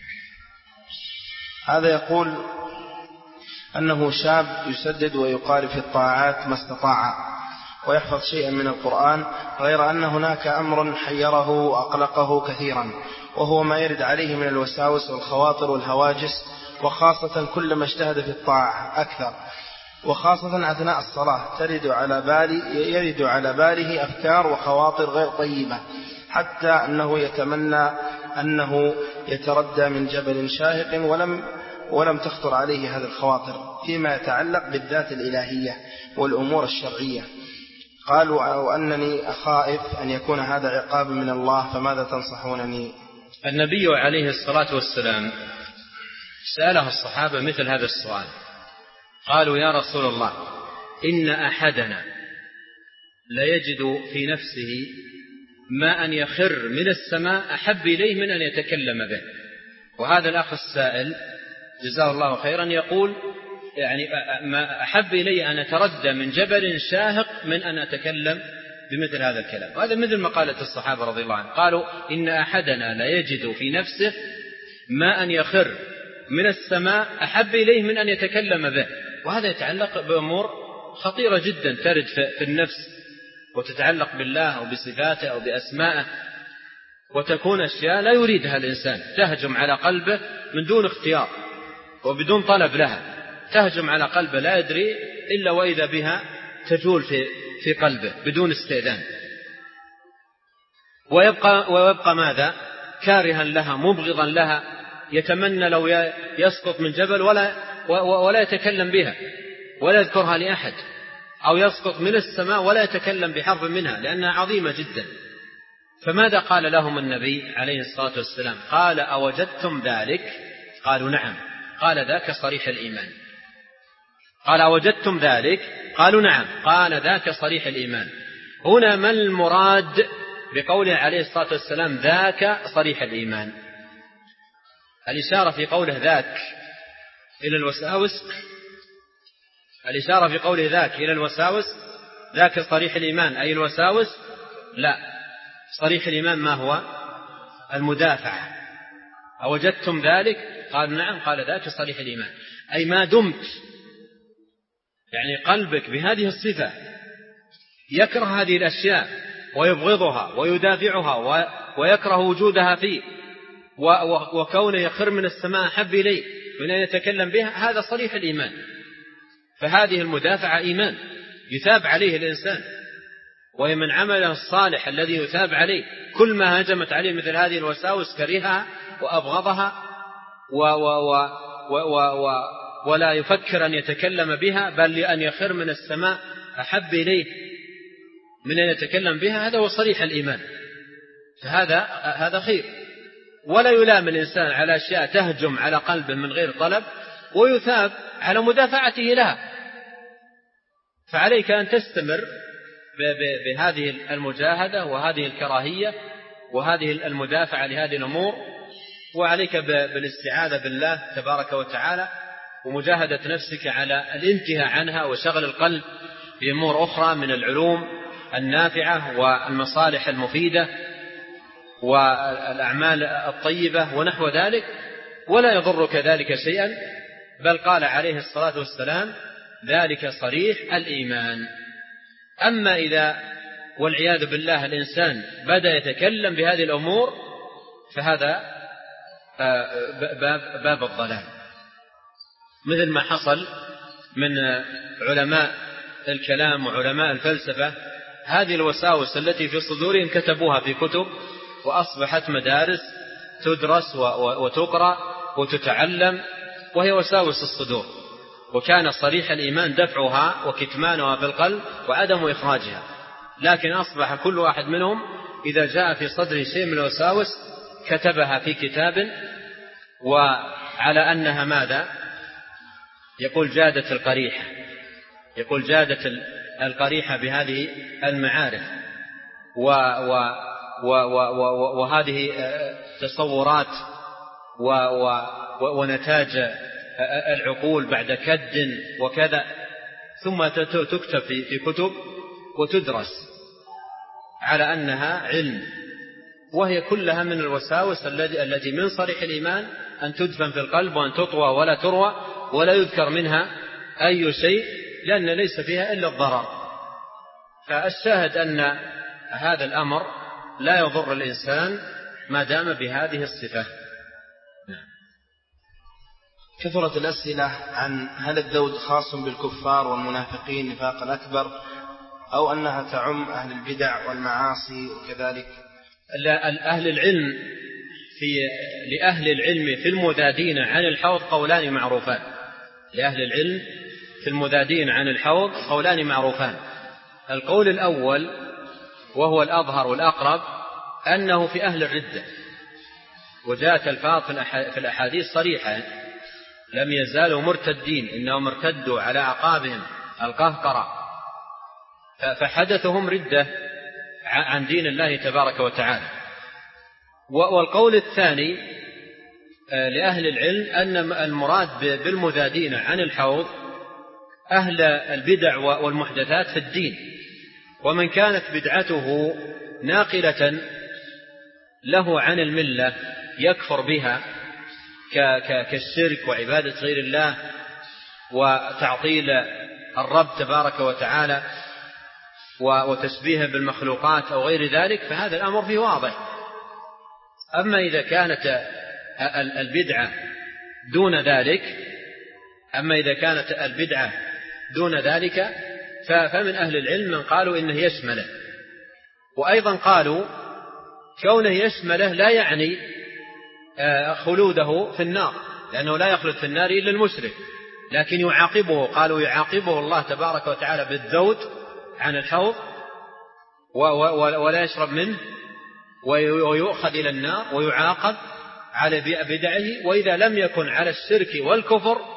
هذا يقول أنه شاب يسدد ويقارب في الطاعات ما استطاع ويحفظ شيئا من القرآن، غير أن هناك أمر حيره وأقلقه كثيرا، وهو ما يرد عليه من الوساوس والخواطر والهواجس، وخاصة كلما اجتهد في الطاعة أكثر، وخاصة أثناء الصلاة ترد على بالي يرد على باله أفكار وخواطر غير طيبة، حتى أنه يتمنى أنه يتردى من جبل شاهق ولم ولم تخطر عليه هذه الخواطر فيما يتعلق بالذات الإلهية والأمور الشرعية. قالوا: وأنني أخاف أن يكون هذا عقاب من الله، فماذا تنصحونني؟ النبي عليه الصلاة والسلام سأله الصحابة مثل هذا السؤال، قالوا: يا رسول الله، إن أحدنا لا يجد في نفسه ما أن يخر من السماء أحب إليه من أن يتكلم به. وهذا الأخ السائل جزاه الله خيرا يقول: يعني ما أحب إلي أن أتردى من جبل شاهق من أن أتكلم بمثل هذا الكلام. وهذا مثل مقالة الصحابة رضي الله عنهم، قالوا: إن أحدنا لا يجد في نفسه ما أن يخر من السماء أحب إليه من أن يتكلم به. وهذا يتعلق بأمور خطيرة جدا ترد في النفس وتتعلق بالله أو بصفاته أو بأسمائه، وتكون أشياء لا يريدها الإنسان تهجم على قلبه من دون اختيار وبدون طلب لها، تهجم على قلبه لا يدري إلا وإذا بها تجول في في قلبه بدون استئذان، ويبقى ويبقى ماذا؟ كارها لها، مبغضا لها، يتمنى لو يسقط من جبل ولا ولا يتكلم بها ولا يذكرها لأحد، أو يسقط من السماء ولا يتكلم بحرف منها لأنها عظيمة جدا. فماذا قال لهم النبي عليه الصلاة والسلام؟ قال: أوجدتم ذلك؟ قالوا: نعم. قال: ذاك صريح الإيمان. قال: أوجدتم ذلك؟ قالوا: نعم. قال: ذاك صريح الإيمان. هنا ما المراد بقوله عليه الصلاة والسلام ذاك صريح الإيمان؟ الإشارة في قوله ذاك إلى الوساوس، الإشارة في قوله ذاك إلى الوساوس، ذاك صريح الإيمان أي الوساوس؟ لا، صريح الإيمان ما هو؟ المدافعة. أوجدتم ذلك؟ قال: نعم. قال: ذاك صريح الإيمان، أي ما دمت يعني قلبك بهذه الصفة يكره هذه الأشياء ويبغضها ويدافعها ويكره وجودها فيه، وكونه يخر من السماء حب إليه من أن يتكلم بها، هذا صريح الإيمان. فهذه المدافعة إيمان يثاب عليه الإنسان، ومن عمله الصالح الذي يثاب عليه. كل ما هجمت عليه مثل هذه الوساوس كرهها وأبغضها و و و و و و ولا يفكر أن يتكلم بها، بل لأن يخر من السماء أحب إليه من أن يتكلم بها. هذا هو صريح الإيمان. فهذا هذا خير. ولا يلام الإنسان على أشياء تهجم على قلبه من غير طلب، ويثاب على مدافعته لها. فعليك أن تستمر بهذه المجاهدة وهذه الكراهية وهذه المدافعة لهذه الأمور، وعليك بالاستعاذة بالله تبارك وتعالى ومجاهدة نفسك على الانتهاء عنها وشغل القلب بأمور أخرى من العلوم النافعة والمصالح المفيدة والأعمال الطيبة ونحو ذلك، ولا يضرك ذلك شيئا. بل قال عليه الصلاة والسلام ذلك صريح الإيمان. أما إذا والعياذ بالله الإنسان بدأ يتكلم بهذه الأمور فهذا باب, باب الضلال، مثل ما حصل من علماء الكلام وعلماء الفلسفة. هذه الوساوس التي في صدورهم كتبوها في كتب وأصبحت مدارس تدرس وتقرأ وتتعلم، وهي وساوس الصدور، وكان صريح الإيمان دفعها وكتمانها في القلب وعدم إخراجها. لكن أصبح كل واحد منهم إذا جاء في صدره شيء من الوساوس كتبها في كتاب، وعلى أنها ماذا؟ يقول جادت القريحة، يقول جادت القريحة بهذه المعارف و و و و وهذه تصورات و و ونتاج العقول بعد كد وكذا، ثم تكتب في كتب وتدرس على أنها علم، وهي كلها من الوساوس التي من صريح الإيمان أن تدفن في القلب وأن تطوى ولا تروى ولا يذكر منها أي شيء، لأن ليس فيها إلا الضرر. فالشاهد أن هذا الأمر لا يضر الإنسان ما دام بهذه الصفة. كثرت الأسئلة عن هل الذود خاص بالكفار والمنافقين نفاق الأكبر، أو أنها تعم أهل البدع والمعاصي وكذلك. أهل العلم في لأهل العلم في المذادين عن الحوض قولان معروفان. لأهل العلم في المذادين عن الحوض قولان معروفان. القول الأول وهو الأظهر والأقرب أنه في أهل الردة، وجاءت الفاظ في الأحاديث صريحة لم يزالوا مرتدين، إنهم ارتدوا على أعقابهم القهقرة، فحدثهم ردة عن دين الله تبارك وتعالى. والقول الثاني لأهل العلم أن المراد بالمذادين عن الحوض أهل البدع والمحدثات في الدين، ومن كانت بدعته ناقلة له عن الملة يكفر بها كالشرك وعبادة غير الله وتعطيل الرب تبارك وتعالى وتشبيهه بالمخلوقات أو غير ذلك، فهذا الأمر فيه واضح. أما إذا كانت البدعة دون ذلك أما إذا كانت البدعة دون ذلك فمن أهل العلم من قالوا إنه يشمله، وأيضا قالوا كونه يشمله لا يعني خلوده في النار، لأنه لا يخلد في النار إلا المشرك، لكن يعاقبه، قالوا يعاقبه الله تبارك وتعالى بالذود عن الحوض ولا يشرب منه ويؤخذ إلى النار ويعاقب على بدعه، وإذا لم يكن على الشرك والكفر